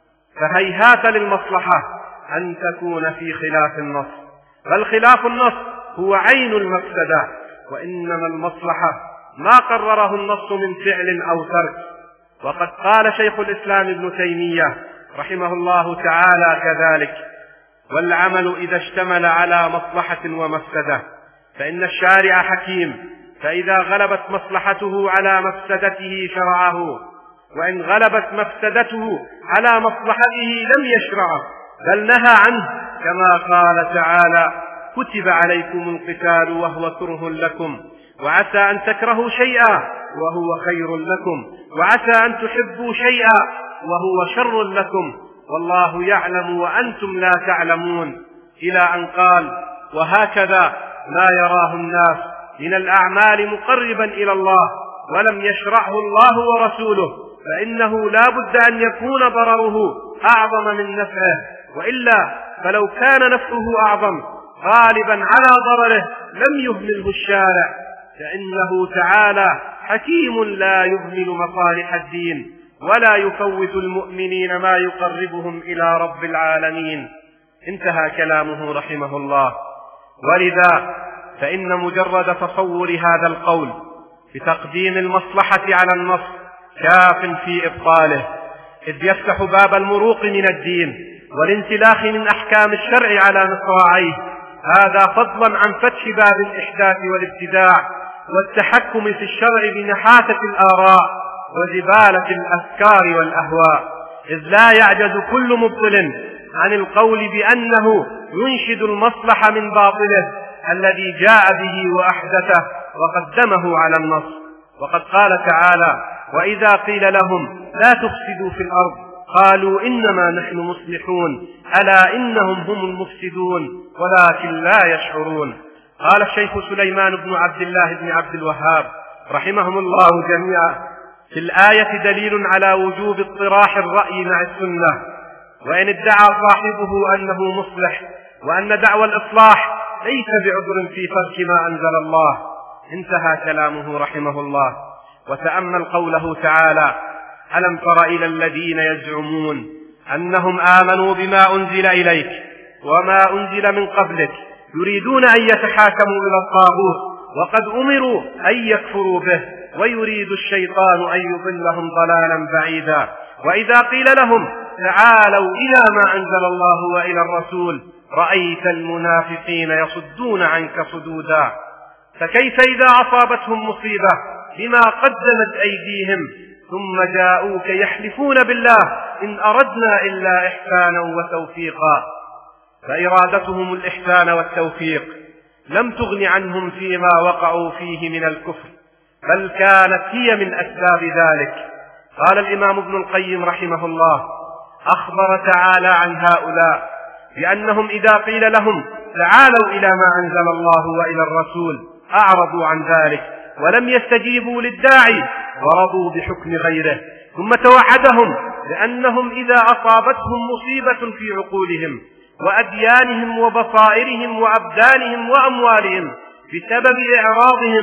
فهيهات للمصلحة أن تكون في خلاف النص، بل خلاف النص هو عين المفسدة، وإنما المصلحة ما قرره النص من فعل أو ترك. وقد قال شيخ الإسلام ابن تيمية رحمه الله تعالى كذلك: والعمل إذا اشتمل على مصلحة ومفسدة فإن الشارع حكيم، فإذا غلبت مصلحته على مفسدته شرعه، وإن غلبت مفسدته على مصلحته لم يشرعه بل نهى عنه، كما قال تعالى: كتب عليكم القتال وهو كره لكم، وعسى أن تكرهوا شيئا وهو خير لكم، وعسى أن تحبوا شيئا وهو شر لكم، والله يعلم وأنتم لا تعلمون، إلى أن قال: وهكذا ما يراه الناس من الأعمال مقربا إلى الله ولم يشرعه الله ورسوله، فإنه لا بد أن يكون ضرره أعظم من نفعه، وإلا فلو كان نفعه أعظم غالبا على ضرره لم يهمله الشارع، فإنه تعالى حكيم لا يهمل مصالح الدين ولا يفوت المؤمنين ما يقربهم إلى رب العالمين. انتهى كلامه رحمه الله. ولذا فإن مجرد تصور هذا القول بتقديم المصلحة على النص كاف في إبطاله، إذ يفتح باب المروق من الدين والانسلاخ من أحكام الشرع على مصراعيه، هذا فضلا عن فتح باب الإحداث والابتداع والتحكم في الشرع بنحاسة الآراء وزبالة الأفكار والأهواء، إذ لا يعجز كل مبطل عن القول بأنه ينشد المصلحة من باطله الذي جاء به وأحدثه وقدمه على النص. وقد قال تعالى: وإذا قيل لهم لا تفسدوا في الأرض قالوا إنما نحن مصلحون ألا إنهم هم المفسدون ولكن لا يشعرون. قال الشيخ سليمان بن عبد الله بن عبد الوهاب رحمهم الله جميعا: في الآية دليل على وجوب اطراح الرأي مع السنة، وإن ادعى صاحبه أنه مصلح وأن دعوى الإصلاح ليس بعذر في ترك ما أنزل الله. انتهى كلامه رحمه الله. وتأمل قوله تعالى: ألم تر إلى الذين يزعمون أنهم آمنوا بما أنزل إليك وما أنزل من قبلك يريدون أن يتحاكموا إلى الطاغوت وقد أمروا أن يكفروا به ويريد الشيطان أن يضلهم ضلالا بعيدا. وإذا قيل لهم تعالوا إلى ما أنزل الله وإلى الرسول رأيت المنافقين يصدون عنك صدودا. فكيف إذا أصابتهم مصيبة بما قدمت أيديهم ثم جاءوك يحلفون بالله إن أردنا إلا إحسانا وتوفيقا. فإرادتهم الإحسان والتوفيق لم تغن عنهم فيما وقعوا فيه من الكفر، بل كانت هي من أسباب ذلك. قال الإمام ابن القيم رحمه الله: أخبر تعالى عن هؤلاء بأنهم إذا قيل لهم تعالوا إلى ما أنزل الله وإلى الرسول أعرضوا عن ذلك ولم يستجيبوا للداعي ورضوا بحكم غيره، ثم توعدهم بأنهم إذا أصابتهم مصيبة في عقولهم وأديانهم وبصائرهم وأبدانهم وأموالهم بسبب إعراضهم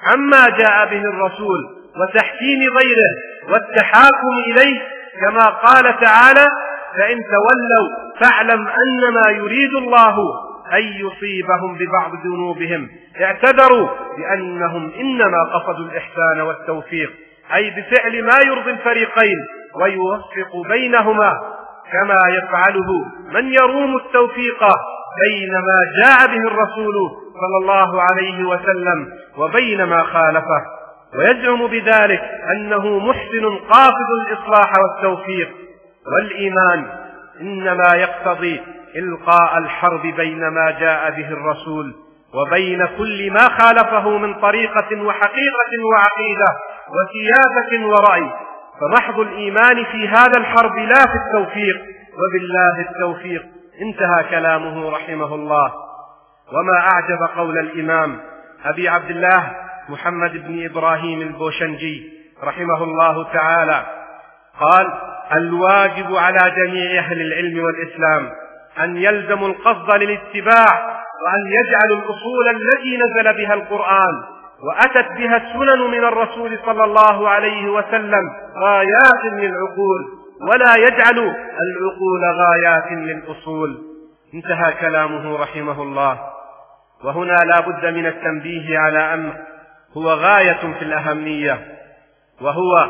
عما جاء به الرسول وتحكيم غيره والتحاكم إليه، كما قال تعالى: فإن تولوا فاعلم أنما يريد الله أن يصيبهم ببعض ذنوبهم. اعتذروا بأنهم إنما قصدوا الإحسان والتوفيق، أي بفعل ما يرضي الفريقين ويوفق بينهما، كما يفعله من يروم التوفيق بين ما جاء به الرسول صلى الله عليه وسلم وبين ما خالفه، ويزعم بذلك أنه محسن قاصد الإصلاح والتوفيق. والإيمان إنما يقتضي إلقاء الحرب بين ما جاء به الرسول وبين كل ما خالفه من طريقة وحقيقة وعقيدة وسياسة ورأي، فمحض الإيمان في هذا الحرب لا في التوفيق، وبالله التوفيق. انتهى كلامه رحمه الله. وما أعجب قول الإمام أبي عبد الله محمد بن إبراهيم البوشنجي رحمه الله تعالى، قال: الواجب على جميع أهل العلم والإسلام أن يلزموا القصد للاتباع، وأن يجعلوا الأصول التي نزل بها القرآن وأتت بها السنن من الرسول صلى الله عليه وسلم غايات للعقول، ولا يجعلوا العقول غايات للأصول. انتهى كلامه رحمه الله. وهنا لا بد من التنبيه على أمر هو غاية في الأهمية، وهو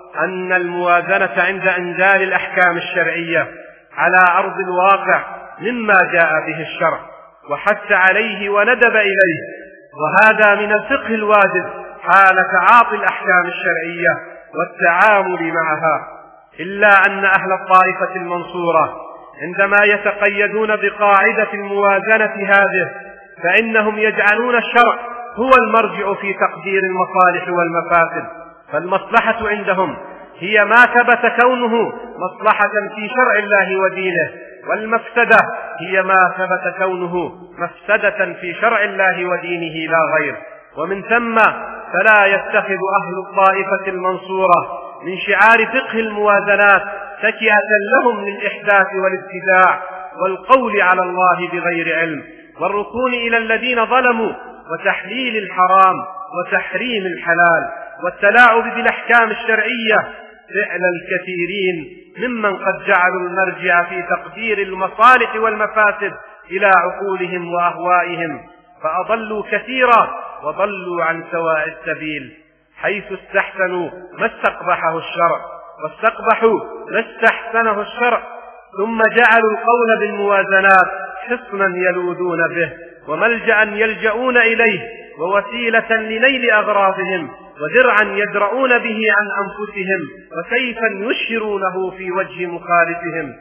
أن الموازنة عند إنزال الأحكام الشرعية على أرض الواقع مما جاء به الشرع وحث عليه وندب إليه، وهذا من الفقه الواجب حال تعاطي الأحكام الشرعية والتعامل معها. إلا أن أهل الطائفة المنصورة عندما يتقيدون بقاعدة الموازنة هذه فإنهم يجعلون الشرع هو المرجع في تقدير المصالح والمفاسد، فالمصلحة عندهم هي ما ثبت كونه مصلحة في شرع الله ودينه، والمفسدة هي ما ثبت كونه مفسدة في شرع الله ودينه لا غير. ومن ثم فلا يتخذ أهل الطائفة المنصورة من شعار فقه الموازنات تكئة لهم للإحداث والابتداع والقول على الله بغير علم والركون إلى الذين ظلموا وتحليل الحرام وتحريم الحلال والتلاعب بالأحكام الشرعية فعل الكثيرين ممن قد جعلوا المرجع في تقدير المصالح والمفاسد إلى عقولهم وأهوائهم، فأضلوا كثيرا وضلوا عن سواء السبيل، حيث استحسنوا ما استقبحه الشرع واستقبحوا ما استحسنه الشرع، ثم جعلوا القول بالموازنات حصنا يلوذون به وملجأ يلجؤون إليه ووسيلة لنيل أغراضهم ودرعا يدرؤون به عن أنفسهم وسيفا يشهرونه في وجه مخالفهم.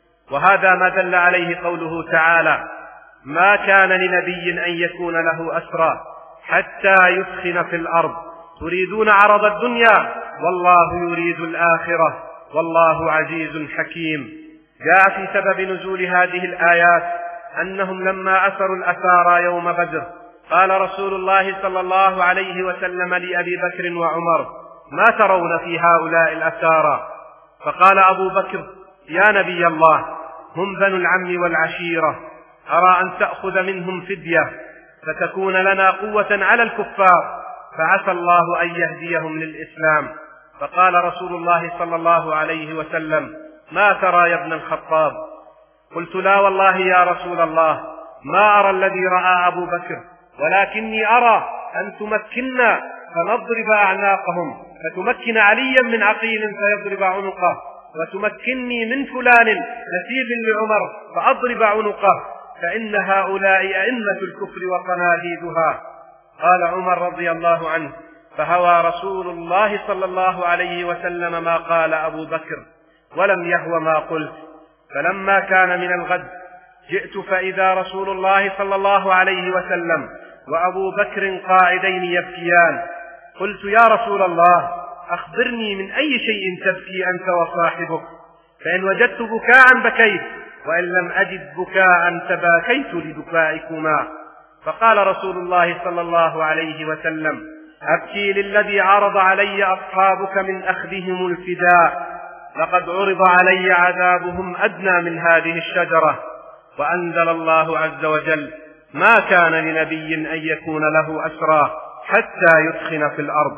وهذا ما دل عليه قوله تعالى: ما كان لنبي أن يكون له أسرى حتى يثخن في الأرض تريدون عرض الدنيا والله يريد الآخرة والله عزيز حكيم. جاء في سبب نزول هذه الآيات أنهم لما أسروا الأسارى يوم بدر قال رسول الله صلى الله عليه وسلم لأبي بكر وعمر: ما ترون في هؤلاء الأسارى؟ فقال أبو بكر: يا نبي الله، هم بنو العم والعشيرة، أرى أن تأخذ منهم فدية فتكون لنا قوة على الكفار، فعسى الله أن يهديهم للإسلام. فقال رسول الله صلى الله عليه وسلم: ما ترى يا ابن الخطاب؟ قلت: لا والله يا رسول الله، ما أرى الذي رأى أبو بكر، ولكني أرى أن تمكننا فنضرب أعناقهم، فتمكن عليا من عقيل فيضرب عنقه، وتمكنني من فلان نسيب لعمر فأضرب عنقه، فإن هؤلاء أئمة الكفر وصناديدها. قال عمر رضي الله عنه: فهوى رسول الله صلى الله عليه وسلم ما قال أبو بكر ولم يهو ما قلت. فلما كان من الغد جئت فإذا رسول الله صلى الله عليه وسلم وأبو بكر قاعدين يبكيان. قلت: يا رسول الله، أخبرني من أي شيء تبكي أنت وصاحبك؟ فإن وجدت بكاء بكيت، وإن لم أجد بكاء تباكيت لبكائكما. فقال رسول الله صلى الله عليه وسلم: أبكي للذي عرض علي أصحابك من أخذهم الفداء، لقد عرض علي عذابهم أدنى من هذه الشجرة. وأنزل الله عز وجل: ما كان لنبي أن يكون له أسرى حتى يثخن في الأرض.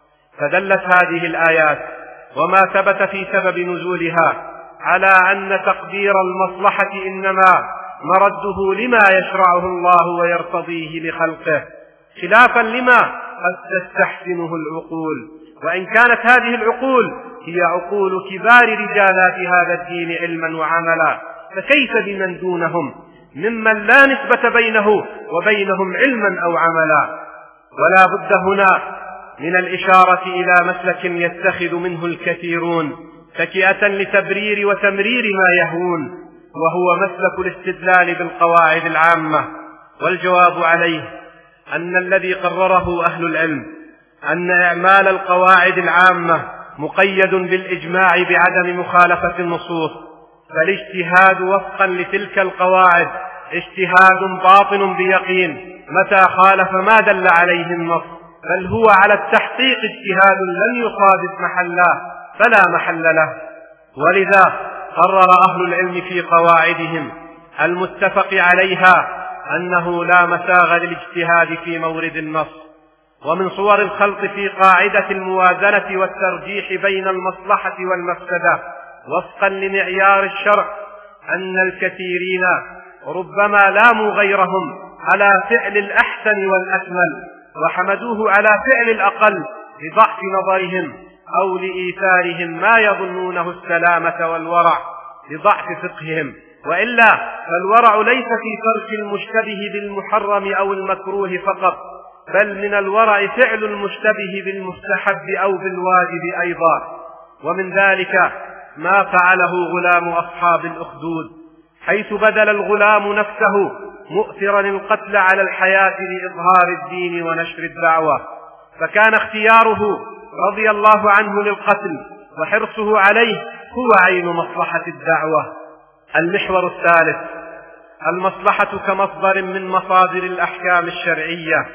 فدلت هذه الآيات وما ثبت في سبب نزولها على أن تقدير المصلحة إنما مرده لما يشرعه الله ويرتضيه لخلقه، خلافا لما قد تستحسنه العقول، وإن كانت هذه العقول هي عقول كبار رجالات هذا الدين علما وعملا، فكيف بمن دونهم ممن لا نسبة بينه وبينهم علما أو عملا؟ ولا بد هنا من الإشارة إلى مسلك يتخذ منه الكثيرون تكئة لتبرير وتمرير ما يهون، وهو مسلك الاستدلال بالقواعد العامة. والجواب عليه أن الذي قرره أهل العلم أن إعمال القواعد العامة مقيد بالإجماع بعدم مخالفة النصوص، فالاجتهاد وفقا لتلك القواعد اجتهاد باطن بيقين متى خالف ما دل عليه النص، بل هو على التحقيق اجتهاد لم يصادف محله فلا محل له. ولذا قرر أهل العلم في قواعدهم المتفق عليها أنه لا مساغ للاجتهاد في مورد النص. ومن صور الخلط في قاعدة الموازنة والترجيح بين المصلحة والمفسدة وفقا لمعيار الشرع أن الكثيرين ربما لاموا غيرهم على فعل الأحسن والأكمل وحمدوه على فعل الأقل لضعف نظرهم أو لإيثارهم ما يظنونه السلامة والورع لضعف فقههم، وإلا فالورع ليس في ترك المشتبه بالمحرم أو المكروه فقط، بل من الورع فعل المشتبه بالمستحب أو بالواجب أيضا. ومن ذلك ما فعله غلام أصحاب الأخدود، حيث بذل الغلام نفسه مؤثرا القتل على الحياة لإظهار الدين ونشر الدعوة، فكان اختياره رضي الله عنه للقتل وحرصه عليه هو عين مصلحة الدعوة. المحور الثالث: المصلحة كمصدر من مصادر الأحكام الشرعية.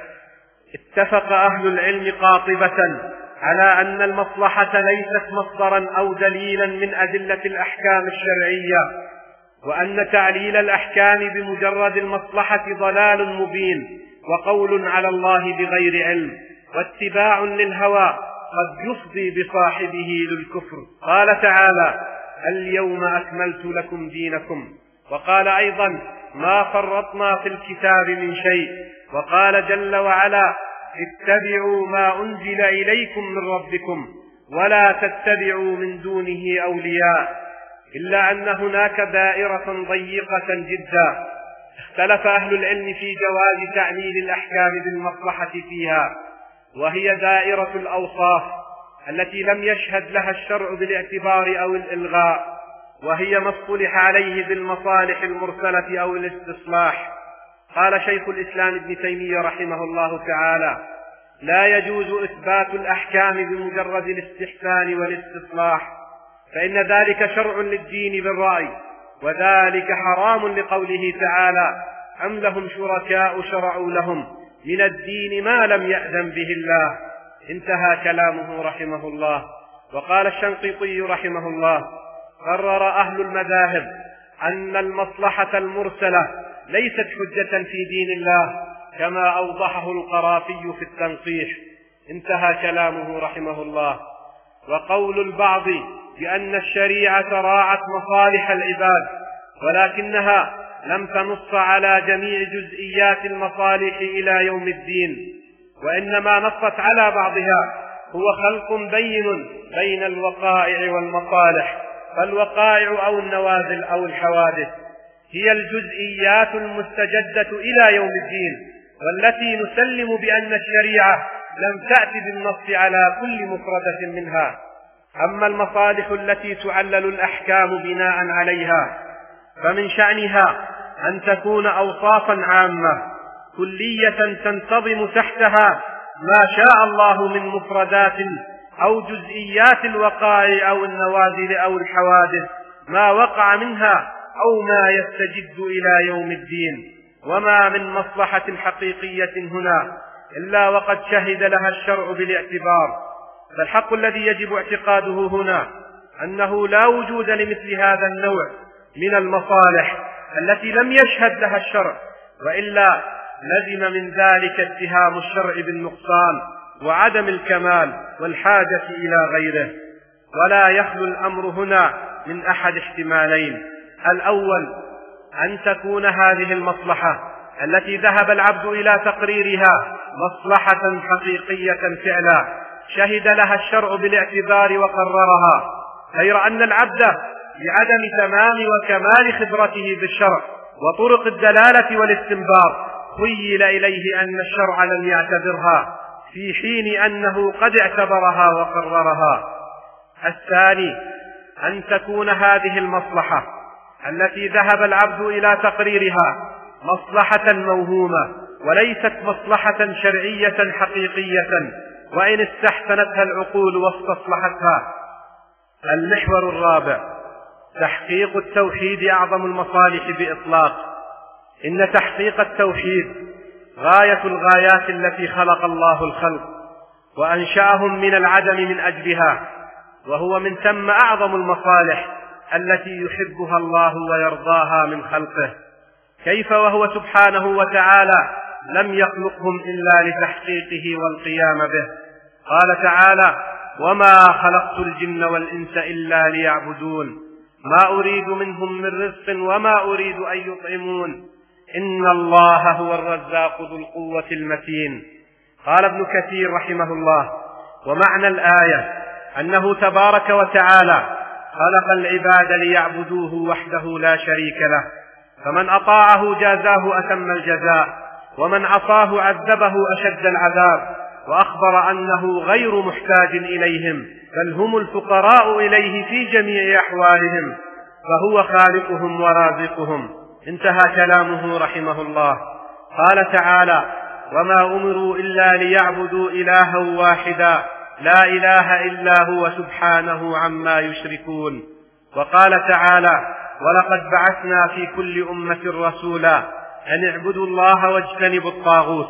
اتفق أهل العلم قاطبة على أن المصلحة ليست مصدرا أو دليلا من أدلة الأحكام الشرعية، وأن تعليل الأحكام بمجرد المصلحة ضلال مبين وقول على الله بغير علم واتباع للهوى قد يفضي بصاحبه للكفر. قال تعالى: اليوم أكملت لكم دينكم. وقال أيضا: ما فرطنا في الكتاب من شيء. وقال جل وعلا: اتبعوا ما أنزل إليكم من ربكم ولا تتبعوا من دونه أولياء. إلا أن هناك دائرة ضيقة جدا اختلف أهل العلم في جواز تعليل الأحكام بالمصلحة فيها، وهي دائرة الأوصاف التي لم يشهد لها الشرع بالاعتبار أو الإلغاء، وهي ما اصطلح عليه بالمصالح المرسلة أو الاستصلاح. قال شيخ الإسلام ابن تيمية رحمه الله تعالى: لا يجوز إثبات الأحكام بمجرد الاستحسان والاستصلاح، فإن ذلك شرع للدين بالرأي، وذلك حرام لقوله تعالى: أم لهم شركاء شرعوا لهم من الدين ما لم يأذن به الله. انتهى كلامه رحمه الله. وقال الشنقيطي رحمه الله: قرر أهل المذاهب أن المصلحة المرسلة ليست حجة في دين الله، كما أوضحه القرافي في التنقيح. انتهى كلامه رحمه الله. وقول البعض بأن الشريعة راعت مصالح العباد ولكنها لم تنص على جميع جزئيات المصالح إلى يوم الدين، وإنما نصت على بعضها، هو خلق بين الوقائع والمصالح. فالوقائع أو النوازل أو الحوادث هي الجزئيات المستجدة إلى يوم الدين، والتي نسلم بأن الشريعة لم تأت بالنص على كل مفردة منها. أما المصالح التي تعلل الأحكام بناء عليها فمن شأنها أن تكون أوصافا عامة كلية تنتظم تحتها ما شاء الله من مفردات أو جزئيات الوقائع أو النوازل أو الحوادث ما وقع منها أو ما يستجد إلى يوم الدين. وما من مصلحة حقيقية هنا إلا وقد شهد لها الشرع بالاعتبار. فالحق الذي يجب اعتقاده هنا أنه لا وجود لمثل هذا النوع من المصالح التي لم يشهد لها الشرع، وإلا لزم من ذلك اتهام الشرع بالنقصان وعدم الكمال والحاجة إلى غيره. ولا يخلو الأمر هنا من أحد احتمالين: الأول أن تكون هذه المصلحة التي ذهب العبد إلى تقريرها مصلحة حقيقية فعلا شهد لها الشرع بالاعتبار وقررها، غير أن العبد بعدم تمام وكمال خبرته بالشرع وطرق الدلالة والاستنباط خيل إليه أن الشرع لم يعتبرها، في حين أنه قد اعتبرها وقررها. الثاني أن تكون هذه المصلحة التي ذهب العبد إلى تقريرها مصلحة موهومة وليست مصلحة شرعية حقيقية وإن استحسنتها العقول واستصلحتها. المحور الرابع: تحقيق التوحيد أعظم المصالح بإطلاق. إن تحقيق التوحيد غاية الغايات التي خلق الله الخلق وأنشأهم من العدم من أجلها، وهو من ثم أعظم المصالح التي يحبها الله ويرضاها من خلقه. كيف وهو سبحانه وتعالى لم يخلقهم إلا لتحقيقه والقيام به؟ قال تعالى: وما خلقت الجن والإنس إلا ليعبدون ما أريد منهم من رزق وما أريد أن يطعمون إن الله هو الرزاق ذو القوة المتين. قال ابن كثير رحمه الله: ومعنى الآية أنه تبارك وتعالى خلق العباد ليعبدوه وحده لا شريك له، فمن أطاعه جازاه أتم الجزاء، ومن عصاه عذبه أشد العذاب، وأخبر أنه غير محتاج إليهم بل هم الفقراء إليه في جميع أحوالهم، فهو خالقهم ورازقهم. انتهى كلامه رحمه الله. قال تعالى: وما أمروا إلا ليعبدوا إلها واحدا لا إله إلا هو سبحانه عما يشركون. وقال تعالى: ولقد بعثنا في كل أمة رسولا أن اعبدوا الله واجتنبوا الطاغوت.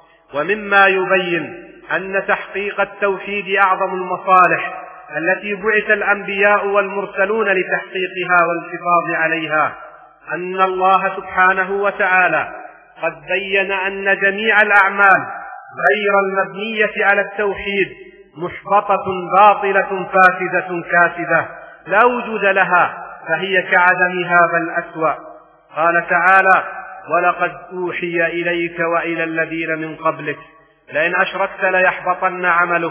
ومما يبين أن تحقيق التوحيد أعظم المصالح التي بعث الأنبياء والمرسلون لتحقيقها والحفاظ عليها أن الله سبحانه وتعالى قد بين أن جميع الأعمال غير المبنية على التوحيد محبطة باطلة فاسدة كاسدة لا وجود لها، فهي كعدمها بل أسوأ. قال تعالى: ولقد أوحي إليك وإلى الذين من قبلك لئن أشركت ليحبطن عملك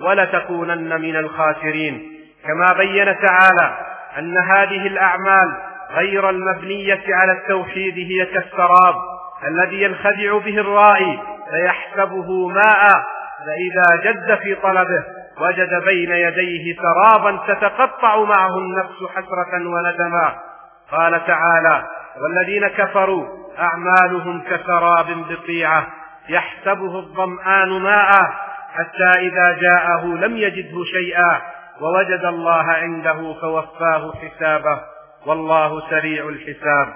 ولتكونن من الخاسرين. كما بين تعالى أن هذه الأعمال غير المبنية على التوحيد هي كالسراب الذي ينخدع به الرائي فيحسبه ماء، فإذا جد في طلبه وجد بين يديه سرابا تتقطع معه النفس حسرة وندما. قال تعالى: والذين كفروا أعمالهم كسراب بقيعة يحسبه الظمآن ماء حتى إذا جاءه لم يجده شيئا ووجد الله عنده فوفاه حسابه والله سريع الحساب.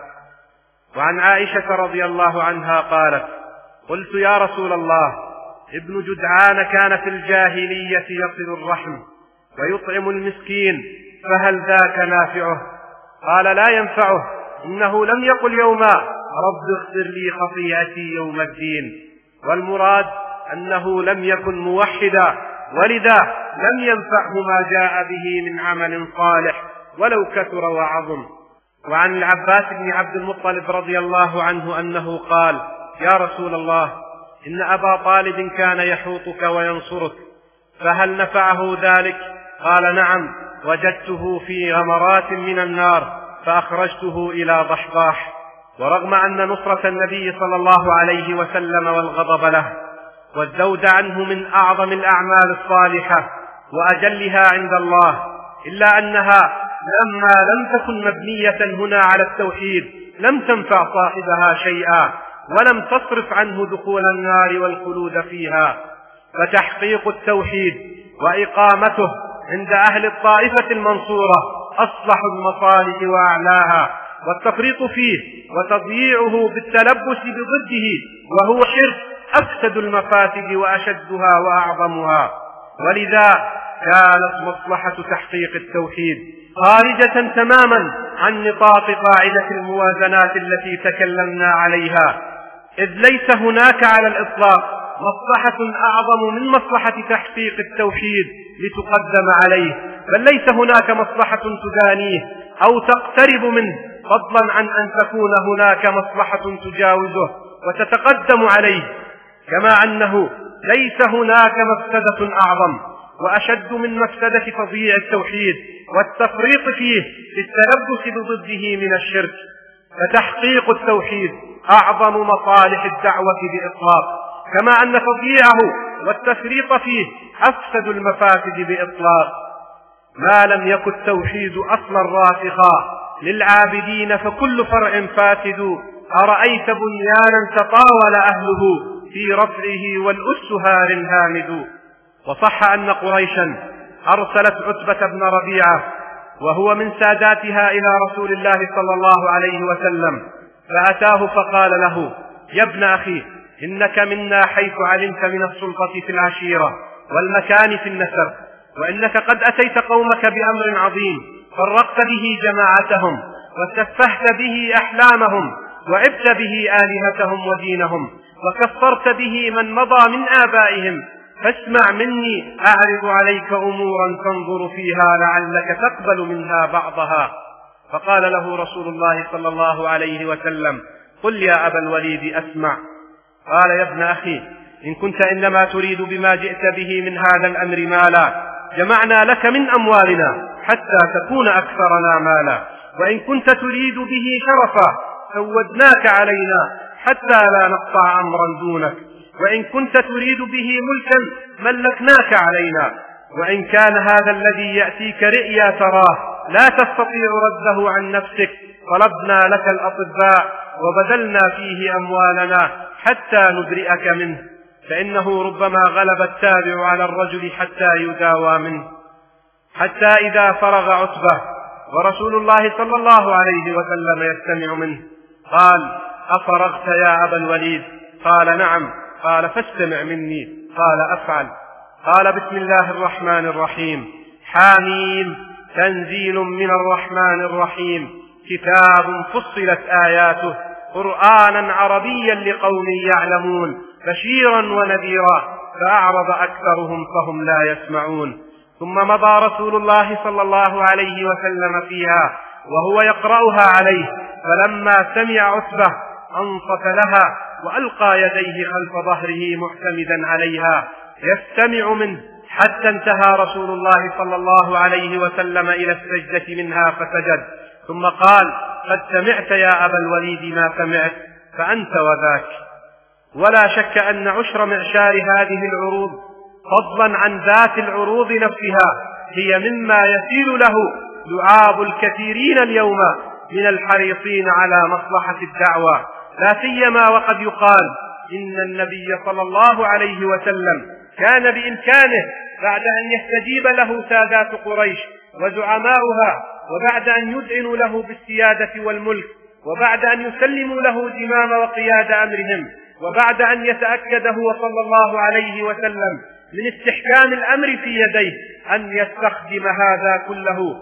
وعن عائشة رضي الله عنها قالت: قلت يا رسول الله، ابن جدعان كان في الجاهلية يصل الرحم ويطعم المسكين، فهل ذاك نافعه؟ قال: لا ينفعه، إنه لم يقل يوما رب اغفر لي خطيئتي يوم الدين. والمراد أنه لم يكن موحدا، ولذا لم ينفعه ما جاء به من عمل صالح ولو كثر وعظم. وعن العباس بن عبد المطلب رضي الله عنه أنه قال: يا رسول الله، إن أبا طالب كان يحوطك وينصرك، فهل نفعه ذلك؟ قال: نعم، وجدته في غمرات من النار فأخرجته إلى ضحضاح. ورغم أن نصرة النبي صلى الله عليه وسلم والغضب له والذود عنه من أعظم الأعمال الصالحة وأجلها عند الله، إلا أنها لما لم تكن مبنية هنا على التوحيد لم تنفع صاحبها شيئا ولم تصرف عنه دخول النار والخلود فيها. فتحقيق التوحيد وإقامته عند أهل الطائفة المنصورة أصلح المصالح وأعلاها، والتفريط فيه وتضييعه بالتلبس بضده وهو شرك أفسد المفاسد وأشدها وأعظمها. ولذا كانت مصلحة تحقيق التوحيد خارجة تماما عن نطاق قاعدة الموازنات التي تكلمنا عليها، إذ ليس هناك على الإطلاق مصلحة أعظم من مصلحة تحقيق التوحيد لتقدم عليه، بل ليس هناك مصلحة تدانيه أو تقترب منه، فضلا عن أن تكون هناك مصلحة تجاوزه وتتقدم عليه، كما أنه ليس هناك مفسدة أعظم وأشد من مفسدة تضييع التوحيد والتفريط فيه بالتلبس بضده من الشرك. فتحقيق التوحيد أعظم مصالح الدعوة بإطلاق، كما أن تضييعه والتفريط فيه أفسد المفاسد بإطلاق. ما لم يكن التوحيد أصلا راسخا للعابدين فكل فرع فاسد. أرأيت بنيانا تطاول أهله في رفعه والأس هار هامد. وصح أن قريشا أرسلت عتبة بن ربيعة وهو من ساداتها إلى رسول الله صلى الله عليه وسلم، فأتاه فقال له: يا ابن أخي، إنك منا حيث علمت من السلطة في العشيرة والمكان في النسب، وإنك قد أتيت قومك بأمر عظيم، فرقت به جماعتهم وسفهت به أحلامهم وعبت به آلهتهم ودينهم وكفرت به من مضى من آبائهم، فاسمع مني أعرض عليك أمورا تنظر فيها لعلك تقبل منها بعضها. فقال له رسول الله صلى الله عليه وسلم: قل يا أبا الوليد أسمع. قال: يا ابن أخي، إن كنت إنما تريد بما جئت به من هذا الأمر مالا جمعنا لك من أموالنا حتى تكون أكثرنا مالا، وإن كنت تريد به شرفا سودناك علينا حتى لا نقطع أمرا دونك، وإن كنت تريد به ملكا ملكناك علينا، وإن كان هذا الذي يأتيك رئيا تراه لا تستطيع رده عن نفسك طلبنا لك الأطباء وبذلنا فيه أموالنا حتى نبرئك منه، فإنه ربما غلب التابع على الرجل حتى يداوى منه. حتى إذا فرغ عتبة ورسول الله صلى الله عليه وسلم يستمع منه قال: أفرغت يا أبا الوليد؟ قال: نعم. قال: فاستمع مني. قال: أفعل. قال: بسم الله الرحمن الرحيم. حاميم، تنزيل من الرحمن الرحيم، كتاب فصلت آياته قرآنا عربيا لقوم يعلمون، بشيرا ونذيرا، فأعرض أكثرهم فهم لا يسمعون. ثم مضى رسول الله صلى الله عليه وسلم فيها وهو يقرأها عليه، فلما سمع عتبة أنصت لها وألقى يديه خلف ظهره معتمدا عليها يستمع منه، حتى انتهى رسول الله صلى الله عليه وسلم إلى السجدة منها فسجد، ثم قال: قد سمعت يا أبا الوليد ما سمعت، فأنت وذاك. ولا شك أن عشر معشار هذه العروض فضلا عن ذات العروض نفسها هي مما يسيل له لعاب الكثيرين اليوم من الحريصين على مصلحة الدعوة، لا سيما وقد يقال إن النبي صلى الله عليه وسلم كان بإمكانه بعد أن يستجيب له سادات قريش وزعماؤها، وبعد أن يذعنوا له بالسيادة والملك، وبعد أن يسلموا له زمام وقياد أمرهم، وبعد أن يتأكد هو صلى الله عليه وسلم من استحكام الأمر في يديه أن يستخدم هذا كله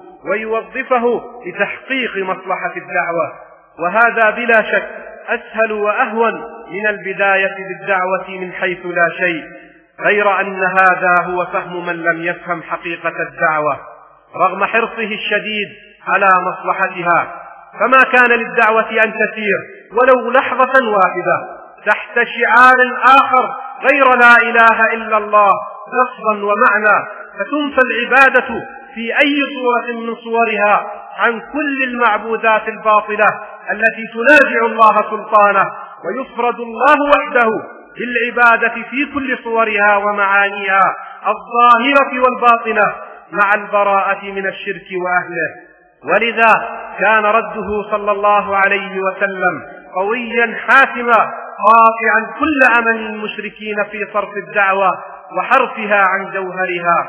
ويوظفه لتحقيق مصلحة الدعوة. وهذا بلا شك أسهل وأهون من البداية بالدعوة من حيث لا شيء، غير أن هذا هو فهم من لم يفهم حقيقة الدعوة رغم حرصه الشديد على مصلحتها. فما كان للدعوة أن تسير ولو لحظة واحدة تحت شعار آخر غير لا إله إلا الله لفظا ومعنى، فتنفى العبادة في أي صورة من صورها عن كل المعبودات الباطلة التي تنازع الله سلطانه، ويفرد الله وحده بالعبادة في كل صورها ومعانيها الظاهرة والباطنة مع البراءة من الشرك وأهله. ولذا كان رده صلى الله عليه وسلم قويا حاسما قاطعا كل أمل المشركين في صرف الدعوة وحرفها عن جوهرها.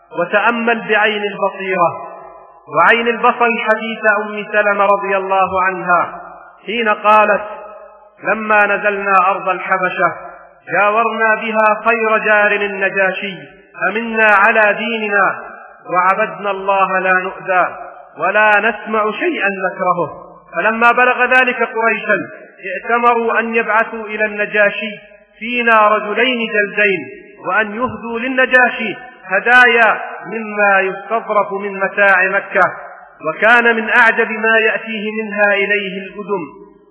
وتأمل بعين البصيرة وعين البصر حديث أم سلمة رضي الله عنها حين قالت: لما نزلنا أرض الحبشة جاورنا بها خير جار النجاشي، أمنا على ديننا وعبدنا الله لا نؤذى ولا نسمع شيئا نكرهه. فلما بلغ ذلك قريشا ائتمروا أن يبعثوا إلى النجاشي فينا رجلين جلدين، وأن يهدوا للنجاشي هدايا مما يستظرف من متاع مكة، وكان من أعجب ما يأتيه منها إليه الأدم،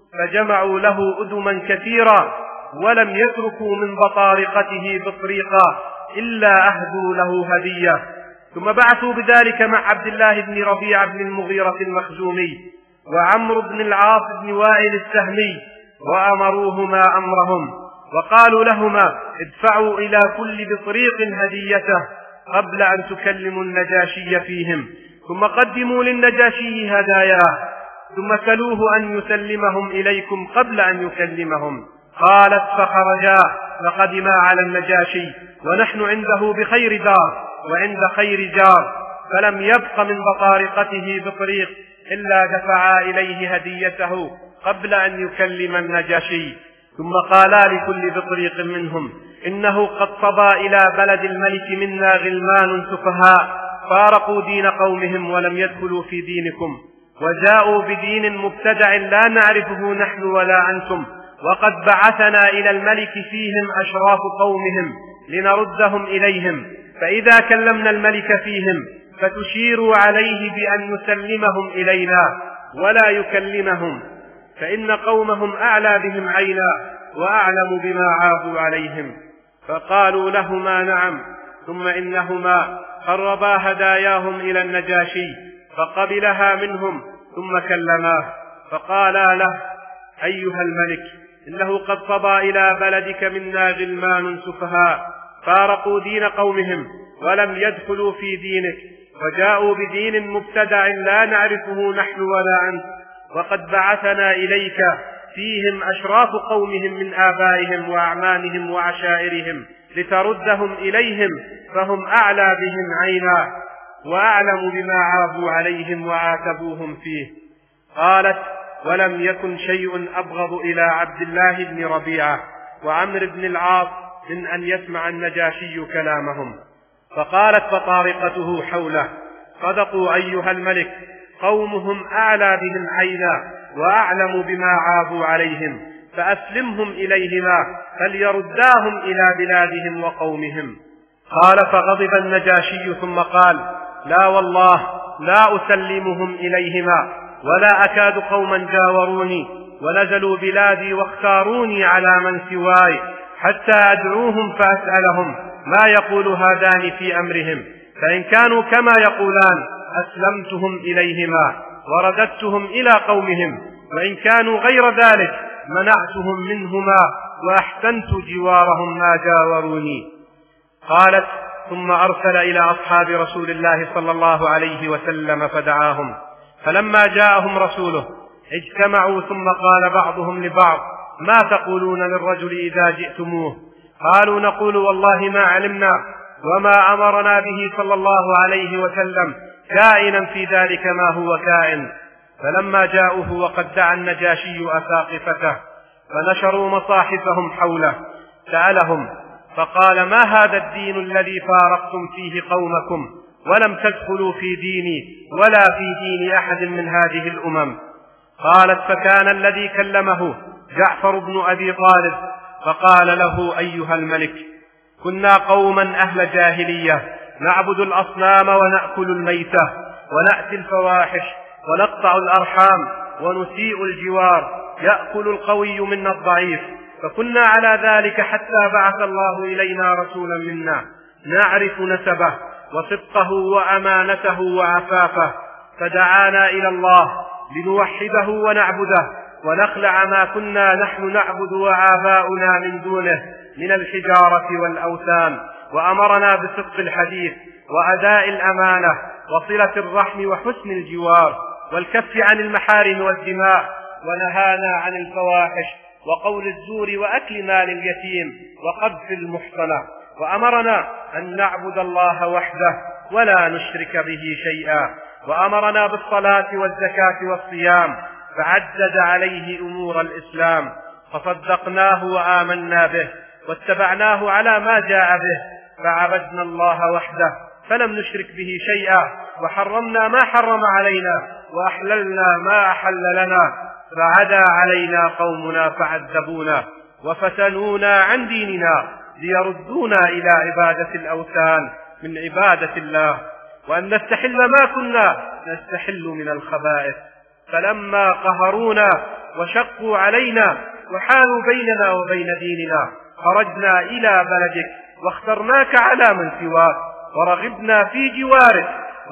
فجمعوا له أدما كثيرا، ولم يتركوا من بطارقته بطريقا إلا أهدوا له هدية. ثم بعثوا بذلك مع عبد الله بن ربيعة بن المغيرة المخزومي وعمرو بن العاص بن وائل السهمي، وأمروهما أمرهم، وقالوا لهما ادفعوا إلى كل بطريق هديته قبل أن تكلموا النجاشي فيهم، ثم قدموا للنجاشي هداياه، ثم سلوه أن يسلمهم إليكم قبل أن يكلمهم. قالت فخرجا فقدما على النجاشي ونحن عنده بخير دار وعند خير جار، فلم يبق من بطارقته بطريق إلا دفعا إليه هديته قبل أن يكلم النجاشي. ثم قالا لكل بطريق منهم إنه قد صبى إلى بلد الملك منا غلمان سفهاء فارقوا دين قومهم ولم يدخلوا في دينكم، وجاءوا بدين مبتدع لا نعرفه نحن ولا أنتم، وقد بعثنا إلى الملك فيهم أشراف قومهم لنردهم إليهم، فإذا كلمنا الملك فيهم فتشيروا عليه بأن نسلمهم إلينا ولا يكلمهم، فإن قومهم أعلى بهم عينا وأعلم بما عابوا عليهم. فقالوا لهما نعم، ثم إنهما قربا هداياهم إلى النجاشي فقبلها منهم ثم كلماه، فقالا له أيها الملك إنه قد صبى إلى بلدك منا غلمان سفهاء فارقوا دين قومهم ولم يدخلوا في دينك، وجاءوا بدين مبتدع لا نعرفه نحن ولا أنت، وقد بعثنا إليك فيهم أشراف قومهم من آبائهم وأعمامهم وعشائرهم لتردهم إليهم، فهم أعلى بهم عينا وأعلم بما عابوا عليهم وعاتبوهم فيه. قالت ولم يكن شيء أبغض إلى عبد الله بن ربيعة وعمرو بن العاص من أن يسمع النجاشي كلامهم. فقالت بطارقته حوله صدقوا أيها الملك، قومهم أعلى بهم عينا وأعلم بما عابوا عليهم، فأسلمهم إليهما فليرداهم إلى بلادهم وقومهم. قال فغضب النجاشي ثم قال لا والله لا أسلمهم إليهما، ولا أكاد قوما جاوروني ونزلوا بلادي واختاروني على من سواي حتى أدعوهم فأسألهم ما يقول هذان في أمرهم، فإن كانوا كما يقولان أسلمتهم إليهما ورددتهم إلى قومهم، وإن كانوا غير ذلك منعتهم منهما وأحسنت جوارهم ما جاوروني. قالت ثم أرسل إلى أصحاب رسول الله صلى الله عليه وسلم فدعاهم، فلما جاءهم رسوله اجتمعوا ثم قال بعضهم لبعض ما تقولون للرجل إذا جئتموه؟ قالوا نقول والله ما علمنا وما أمرنا به صلى الله عليه وسلم كائنا في ذلك ما هو كائن. فلما جاءوه وقد دعا النجاشي أساقفته فنشروا مصاحفهم حوله سألهم فقال ما هذا الدين الذي فارقتم فيه قومكم ولم تدخلوا في ديني ولا في دين أحد من هذه الأمم؟ قالت فكان الذي كلمه جعفر بن أبي طالب فقال له أيها الملك كنا قوما أهل جاهلية نعبد الأصنام ونأكل الميتة ونأتي الفواحش ونقطع الأرحام ونسيء الجوار، يأكل القوي منا الضعيف، فكنا على ذلك حتى بعث الله إلينا رسولا منا نعرف نسبه وصدقه وأمانته وعفافه، فدعانا إلى الله لنوحده ونعبده ونخلع ما كنا نحن نعبد وآباؤنا من دونه من الحجارة والأوثان، وأمرنا بصدق الحديث وأداء الأمانة وصلة الرحم وحسن الجوار والكف عن المحارم والدماء، ونهانا عن الفواحش وقول الزور وأكل مال اليتيم وقذف المحصنة، وأمرنا أن نعبد الله وحده ولا نشرك به شيئا، وأمرنا بالصلاة والزكاة والصيام، فعدد عليه أمور الإسلام، فصدقناه وآمنا به واتبعناه على ما جاء به، فعبدنا الله وحده فلم نشرك به شيئا، وحرمنا ما حرم علينا وأحللنا ما أحل لنا، فعدا علينا قومنا فعذبونا وفتنونا عن ديننا ليردونا إلى عبادة الأوثان من عبادة الله، وأن نستحل ما كنا نستحل من الخبائث. فلما قهرونا وشقوا علينا وحالوا بيننا وبين ديننا خرجنا إلى بلدك واخترناك على من سواك ورغبنا في جوارك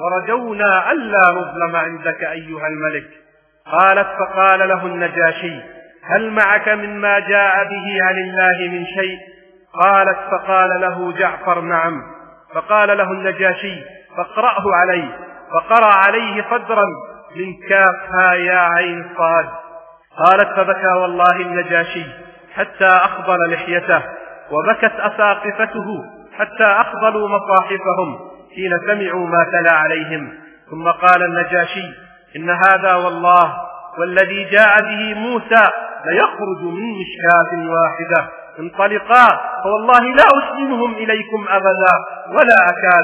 ورجونا ألا نظلم عندك أيها الملك. قالت فقال له النجاشي: هل معك مما جاء به عن الله من شيء؟ قالت فقال له جعفر: نعم. فقال له النجاشي: فاقرأه عليه. فقرأ عليه صدرا من كاف ها يا عين صاد. قالت فبكى والله النجاشي حتى أخضل لحيته، وبكت أساقفته حتى أخضلوا مصاحفهم حين سمعوا ما تلا عليهم. ثم قال النجاشي: إن هذا والله والذي جاء به موسى ليخرج من مشكاة واحدة، انطلقا فوالله لا أسلمهم إليكم أبدا ولا أكاد.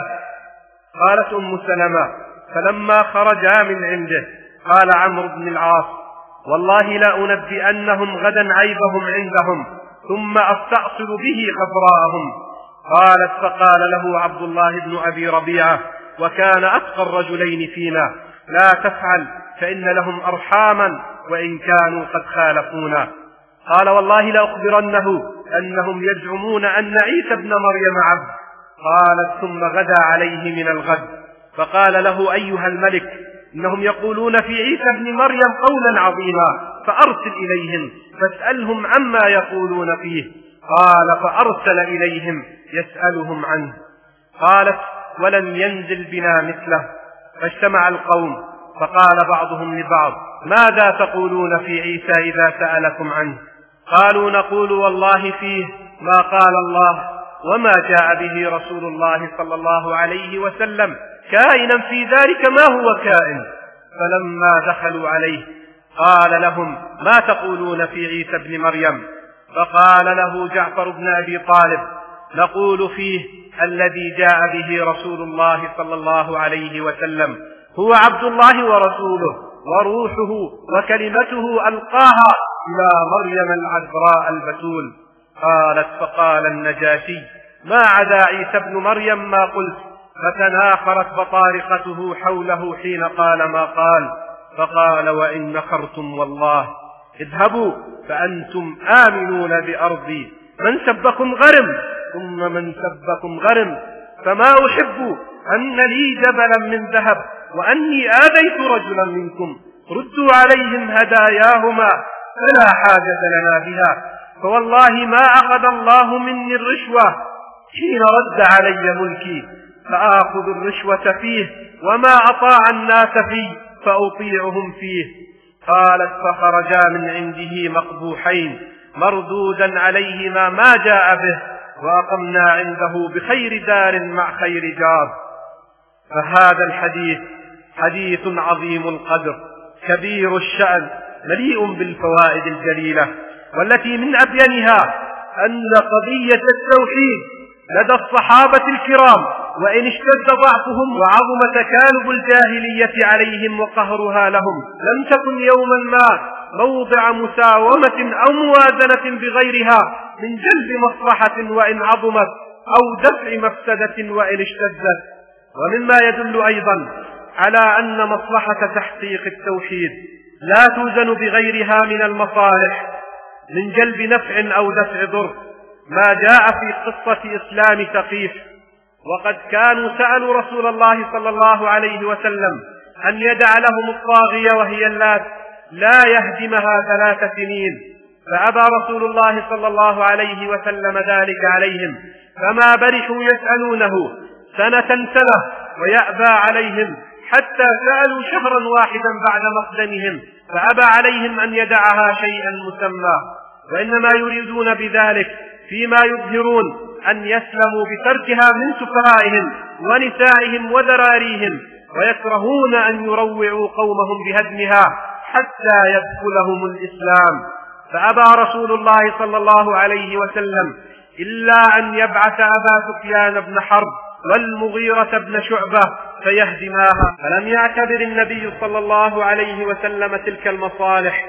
قالت أم سلمة: فلما خرجا من عنده قال عمرو بن العاص: والله لأنبئنهم غدا عيبهم عندهم ثم أستأصل به خبراءهم. قالت فقال له عبد الله بن أبي ربيعة وكان أتقى الرجلين فينا: لا تفعل فإن لهم أرحاما وإن كانوا قد خالفونا. قال والله لأخبرنه أنهم يزعمون أن عيسى بن مريم عبد. قالت ثم غدا عليه من الغد فقال له: أيها الملك إنهم يقولون في عيسى بن مريم قولا عظيما فأرسل إليهم فاسألهم عما يقولون فيه. قال فأرسل إليهم يسألهم عنه. قالت ولم ينزل بنا مثله. فاجتمع القوم فقال بعضهم لبعض: ماذا تقولون في عيسى إذا سألكم عنه؟ قالوا نقول والله فيه ما قال الله وما جاء به رسول الله صلى الله عليه وسلم كائنا في ذلك ما هو كائن. فلما دخلوا عليه قال لهم: ما تقولون في عيسى بن مريم؟ فقال له جعفر بن أبي طالب: نقول فيه الذي جاء به رسول الله صلى الله عليه وسلم هو عبد الله ورسوله وروحه وكلمته ألقاها إلى مريم العذراء البتول. قالت فقال النجاشي: ما عدا عيسى بن مريم ما قلت. فتناخرت بطارقته حوله حين قال ما قال. فقال: وإن نخرتم والله اذهبوا فأنتم آمنون بأرضي، من سبكم غرم ثم من سبكم غرم، فما أحب أن لي جبلا من ذهب وأني آذيت رجلا منكم، ردوا عليهم هداياهما فلا حاجة لنا بها، فوالله ما أخذ الله مني الرشوة حين رد علي ملكي فآخذ الرشوة فيه وما أطاع الناس فيه فأطيعهم فيه. قالت فخرجا من عنده مقبوحين مردودا عليهما ما جاء به، وأقمنا عنده بخير دار مع خير جار. فهذا الحديث حديث عظيم القدر كبير الشأن مليء بالفوائد الجليلة، والتي من أبينها أن قضية التوحيد لدى الصحابة الكرام وإن اشتد ضعفهم وعظم تكالب الجاهلية عليهم وقهرها لهم لم تكن يوما ما موضع مساومة أو موازنة بغيرها من جلب مصلحة وإن عظمت أو دفع مفسدة وإن اشتدت. ومما يدل أيضا على أن مصلحة تحقيق التوحيد لا توزن بغيرها من المصالح من جلب نفع أو دفع ضر ما جاء في قصة إسلام ثقيف، وقد كانوا سألوا رسول الله صلى الله عليه وسلم أن يدع لهم الطاغية وهي اللات لا يهدمها 3 سنين، فأبى رسول الله صلى الله عليه وسلم ذلك عليهم، فما برحوا يسألونه سنة ويأبى عليهم حتى سألوا شهرا واحدا بعد مقدمهم فأبى عليهم أن يدعها شيئا مسمى، وإنما يريدون بذلك فيما يظهرون أن يسلموا بتركها من سفهائهم ونسائهم وذراريهم، ويكرهون أن يروعوا قومهم بهدمها حتى يدخلهم الإسلام. فأبى رسول الله صلى الله عليه وسلم إلا أن يبعث أبا سفيان بن حرب والمغيرة بن شعبة فيهدماها، فلم يعتبر النبي صلى الله عليه وسلم تلك المصالح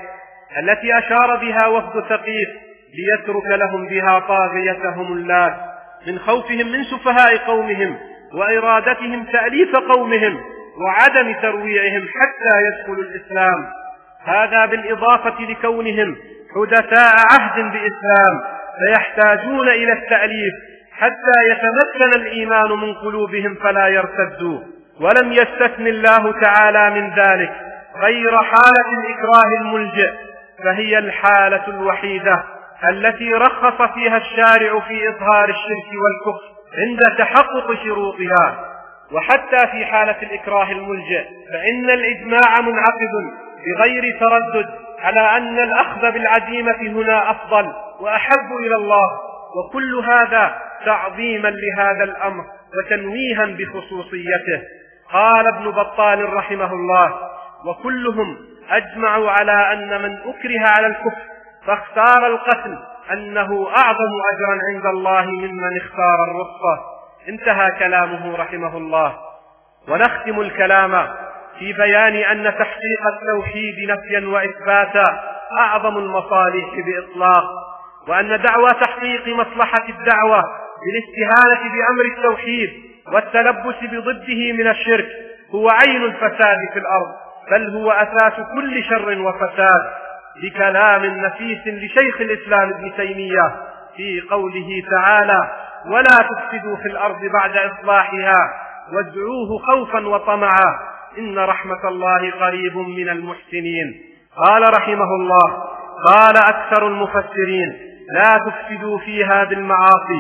التي أشار بها وفد ثقيف ليترك لهم بها طاغيتهم اللات من خوفهم من سفهاء قومهم وإرادتهم تأليف قومهم وعدم ترويعهم حتى يدخلوا الإسلام. هذا بالإضافة لكونهم حدثاء عهد بإسلام فيحتاجون إلى التأليف حتى يتمكن الإيمان من قلوبهم فلا يرتدوا. ولم يستثن الله تعالى من ذلك غير حالة الإكراه الملجئ، فهي الحالة الوحيدة التي رخص فيها الشارع في إظهار الشرك والكفر عند تحقق شروطها. وحتى في حالة الإكراه الملجئ فإن الإجماع منعقد بغير تردد على أن الأخذ بالعزيمة هنا أفضل وأحب إلى الله، وكل هذا تعظيما لهذا الأمر وتنويها بخصوصيته. قال ابن بطال رحمه الله: وكلهم أجمعوا على أن من أكره على الكفر فاختار القتل أنه أعظم أجرا عند الله ممن اختار الرخصة. انتهى كلامه رحمه الله. ونختم الكلام في بيان أن تحقيق التوحيد نفيا وإثباتا أعظم المصالح بإطلاق، وأن دعوى تحقيق مصلحة الدعوة بالاستهانة بأمر التوحيد والتلبس بضده من الشرك هو عين الفساد في الأرض، بل هو أساس كل شر وفساد، بكلام نفيس لشيخ الإسلام ابن تيمية في قوله تعالى: ولا تفسدوا في الأرض بعد إصلاحها وادعوه خوفا وطمعا إن رحمة الله قريب من المحسنين. قال رحمه الله: قال أكثر المفسرين: لا تفسدوا فيها بالمعاصي،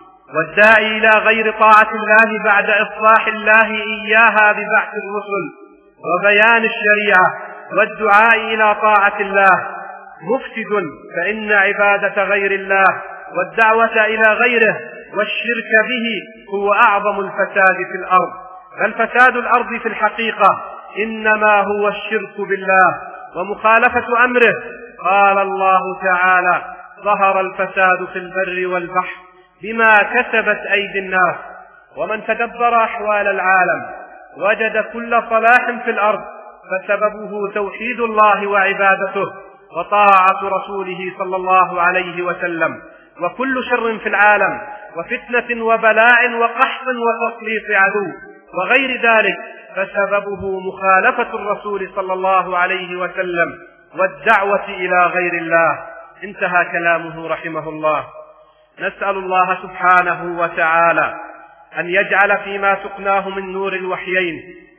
والداعي إلى غير طاعة الله بعد إصلاح الله إياها ببعث الرسل وبيان الشريعة والدعاء إلى طاعة الله مفسد، فإن عبادة غير الله والدعوة إلى غيره والشرك به هو أعظم الفساد في الأرض. فالفساد الأرض في الحقيقة إنما هو الشرك بالله ومخالفة أمره. قال الله تعالى: ظهر الفساد في البر والبحر بما كسبت أيدي الناس. ومن تدبر أحوال العالم وجد كل صلاح في الأرض فسببه توحيد الله وعبادته وطاعة رسوله صلى الله عليه وسلم، وكل شر في العالم وفتنة وبلاء وقحط وتسليط عدو وغير ذلك فسببه مخالفة الرسول صلى الله عليه وسلم والدعوة إلى غير الله. انتهى كلامه رحمه الله. نسأل الله سبحانه وتعالى أن يجعل فيما سقناه من نور الوحيين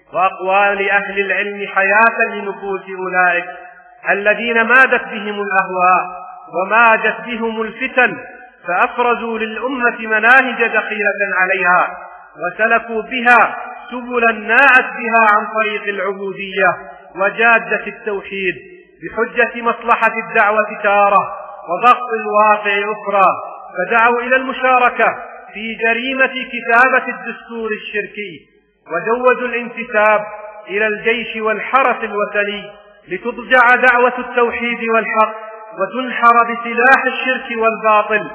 وأقوال أهل العلم حياة لنفوس أولئك الذين مادت بهم الأهواء وماجت بهم الفتن فأفرزوا للأمة مناهج دخيلة عليها وسلكوا بها سبلا ناءت بها عن طريق العبودية وجادة التوحيد بحجة مصلحة الدعوة تارة وضغط الواقع أخرى، فدعوا إلى المشاركة في جريمة كتابة الدستور الشركي، وجوزوا الانتساب إلى الجيش والحرس الوثني لتضجع دعوة التوحيد والحق وتنحر بسلاح الشرك والباطل.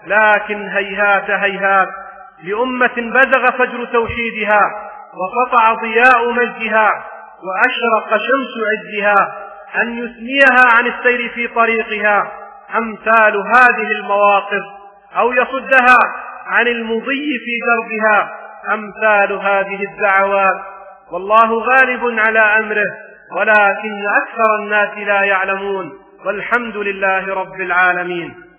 لكن هيهات هيهات لأمة بزغ فجر توحيدها وقطع ضياء مجدها وأشرق شمس عزها أن يثنيها عن السير في طريقها أمثال هذه المواقف، أو يصدها عن المضي في دربها أمثال هذه الدعوات. والله غالب على أمره ولكن أكثر الناس لا يعلمون، والحمد لله رب العالمين.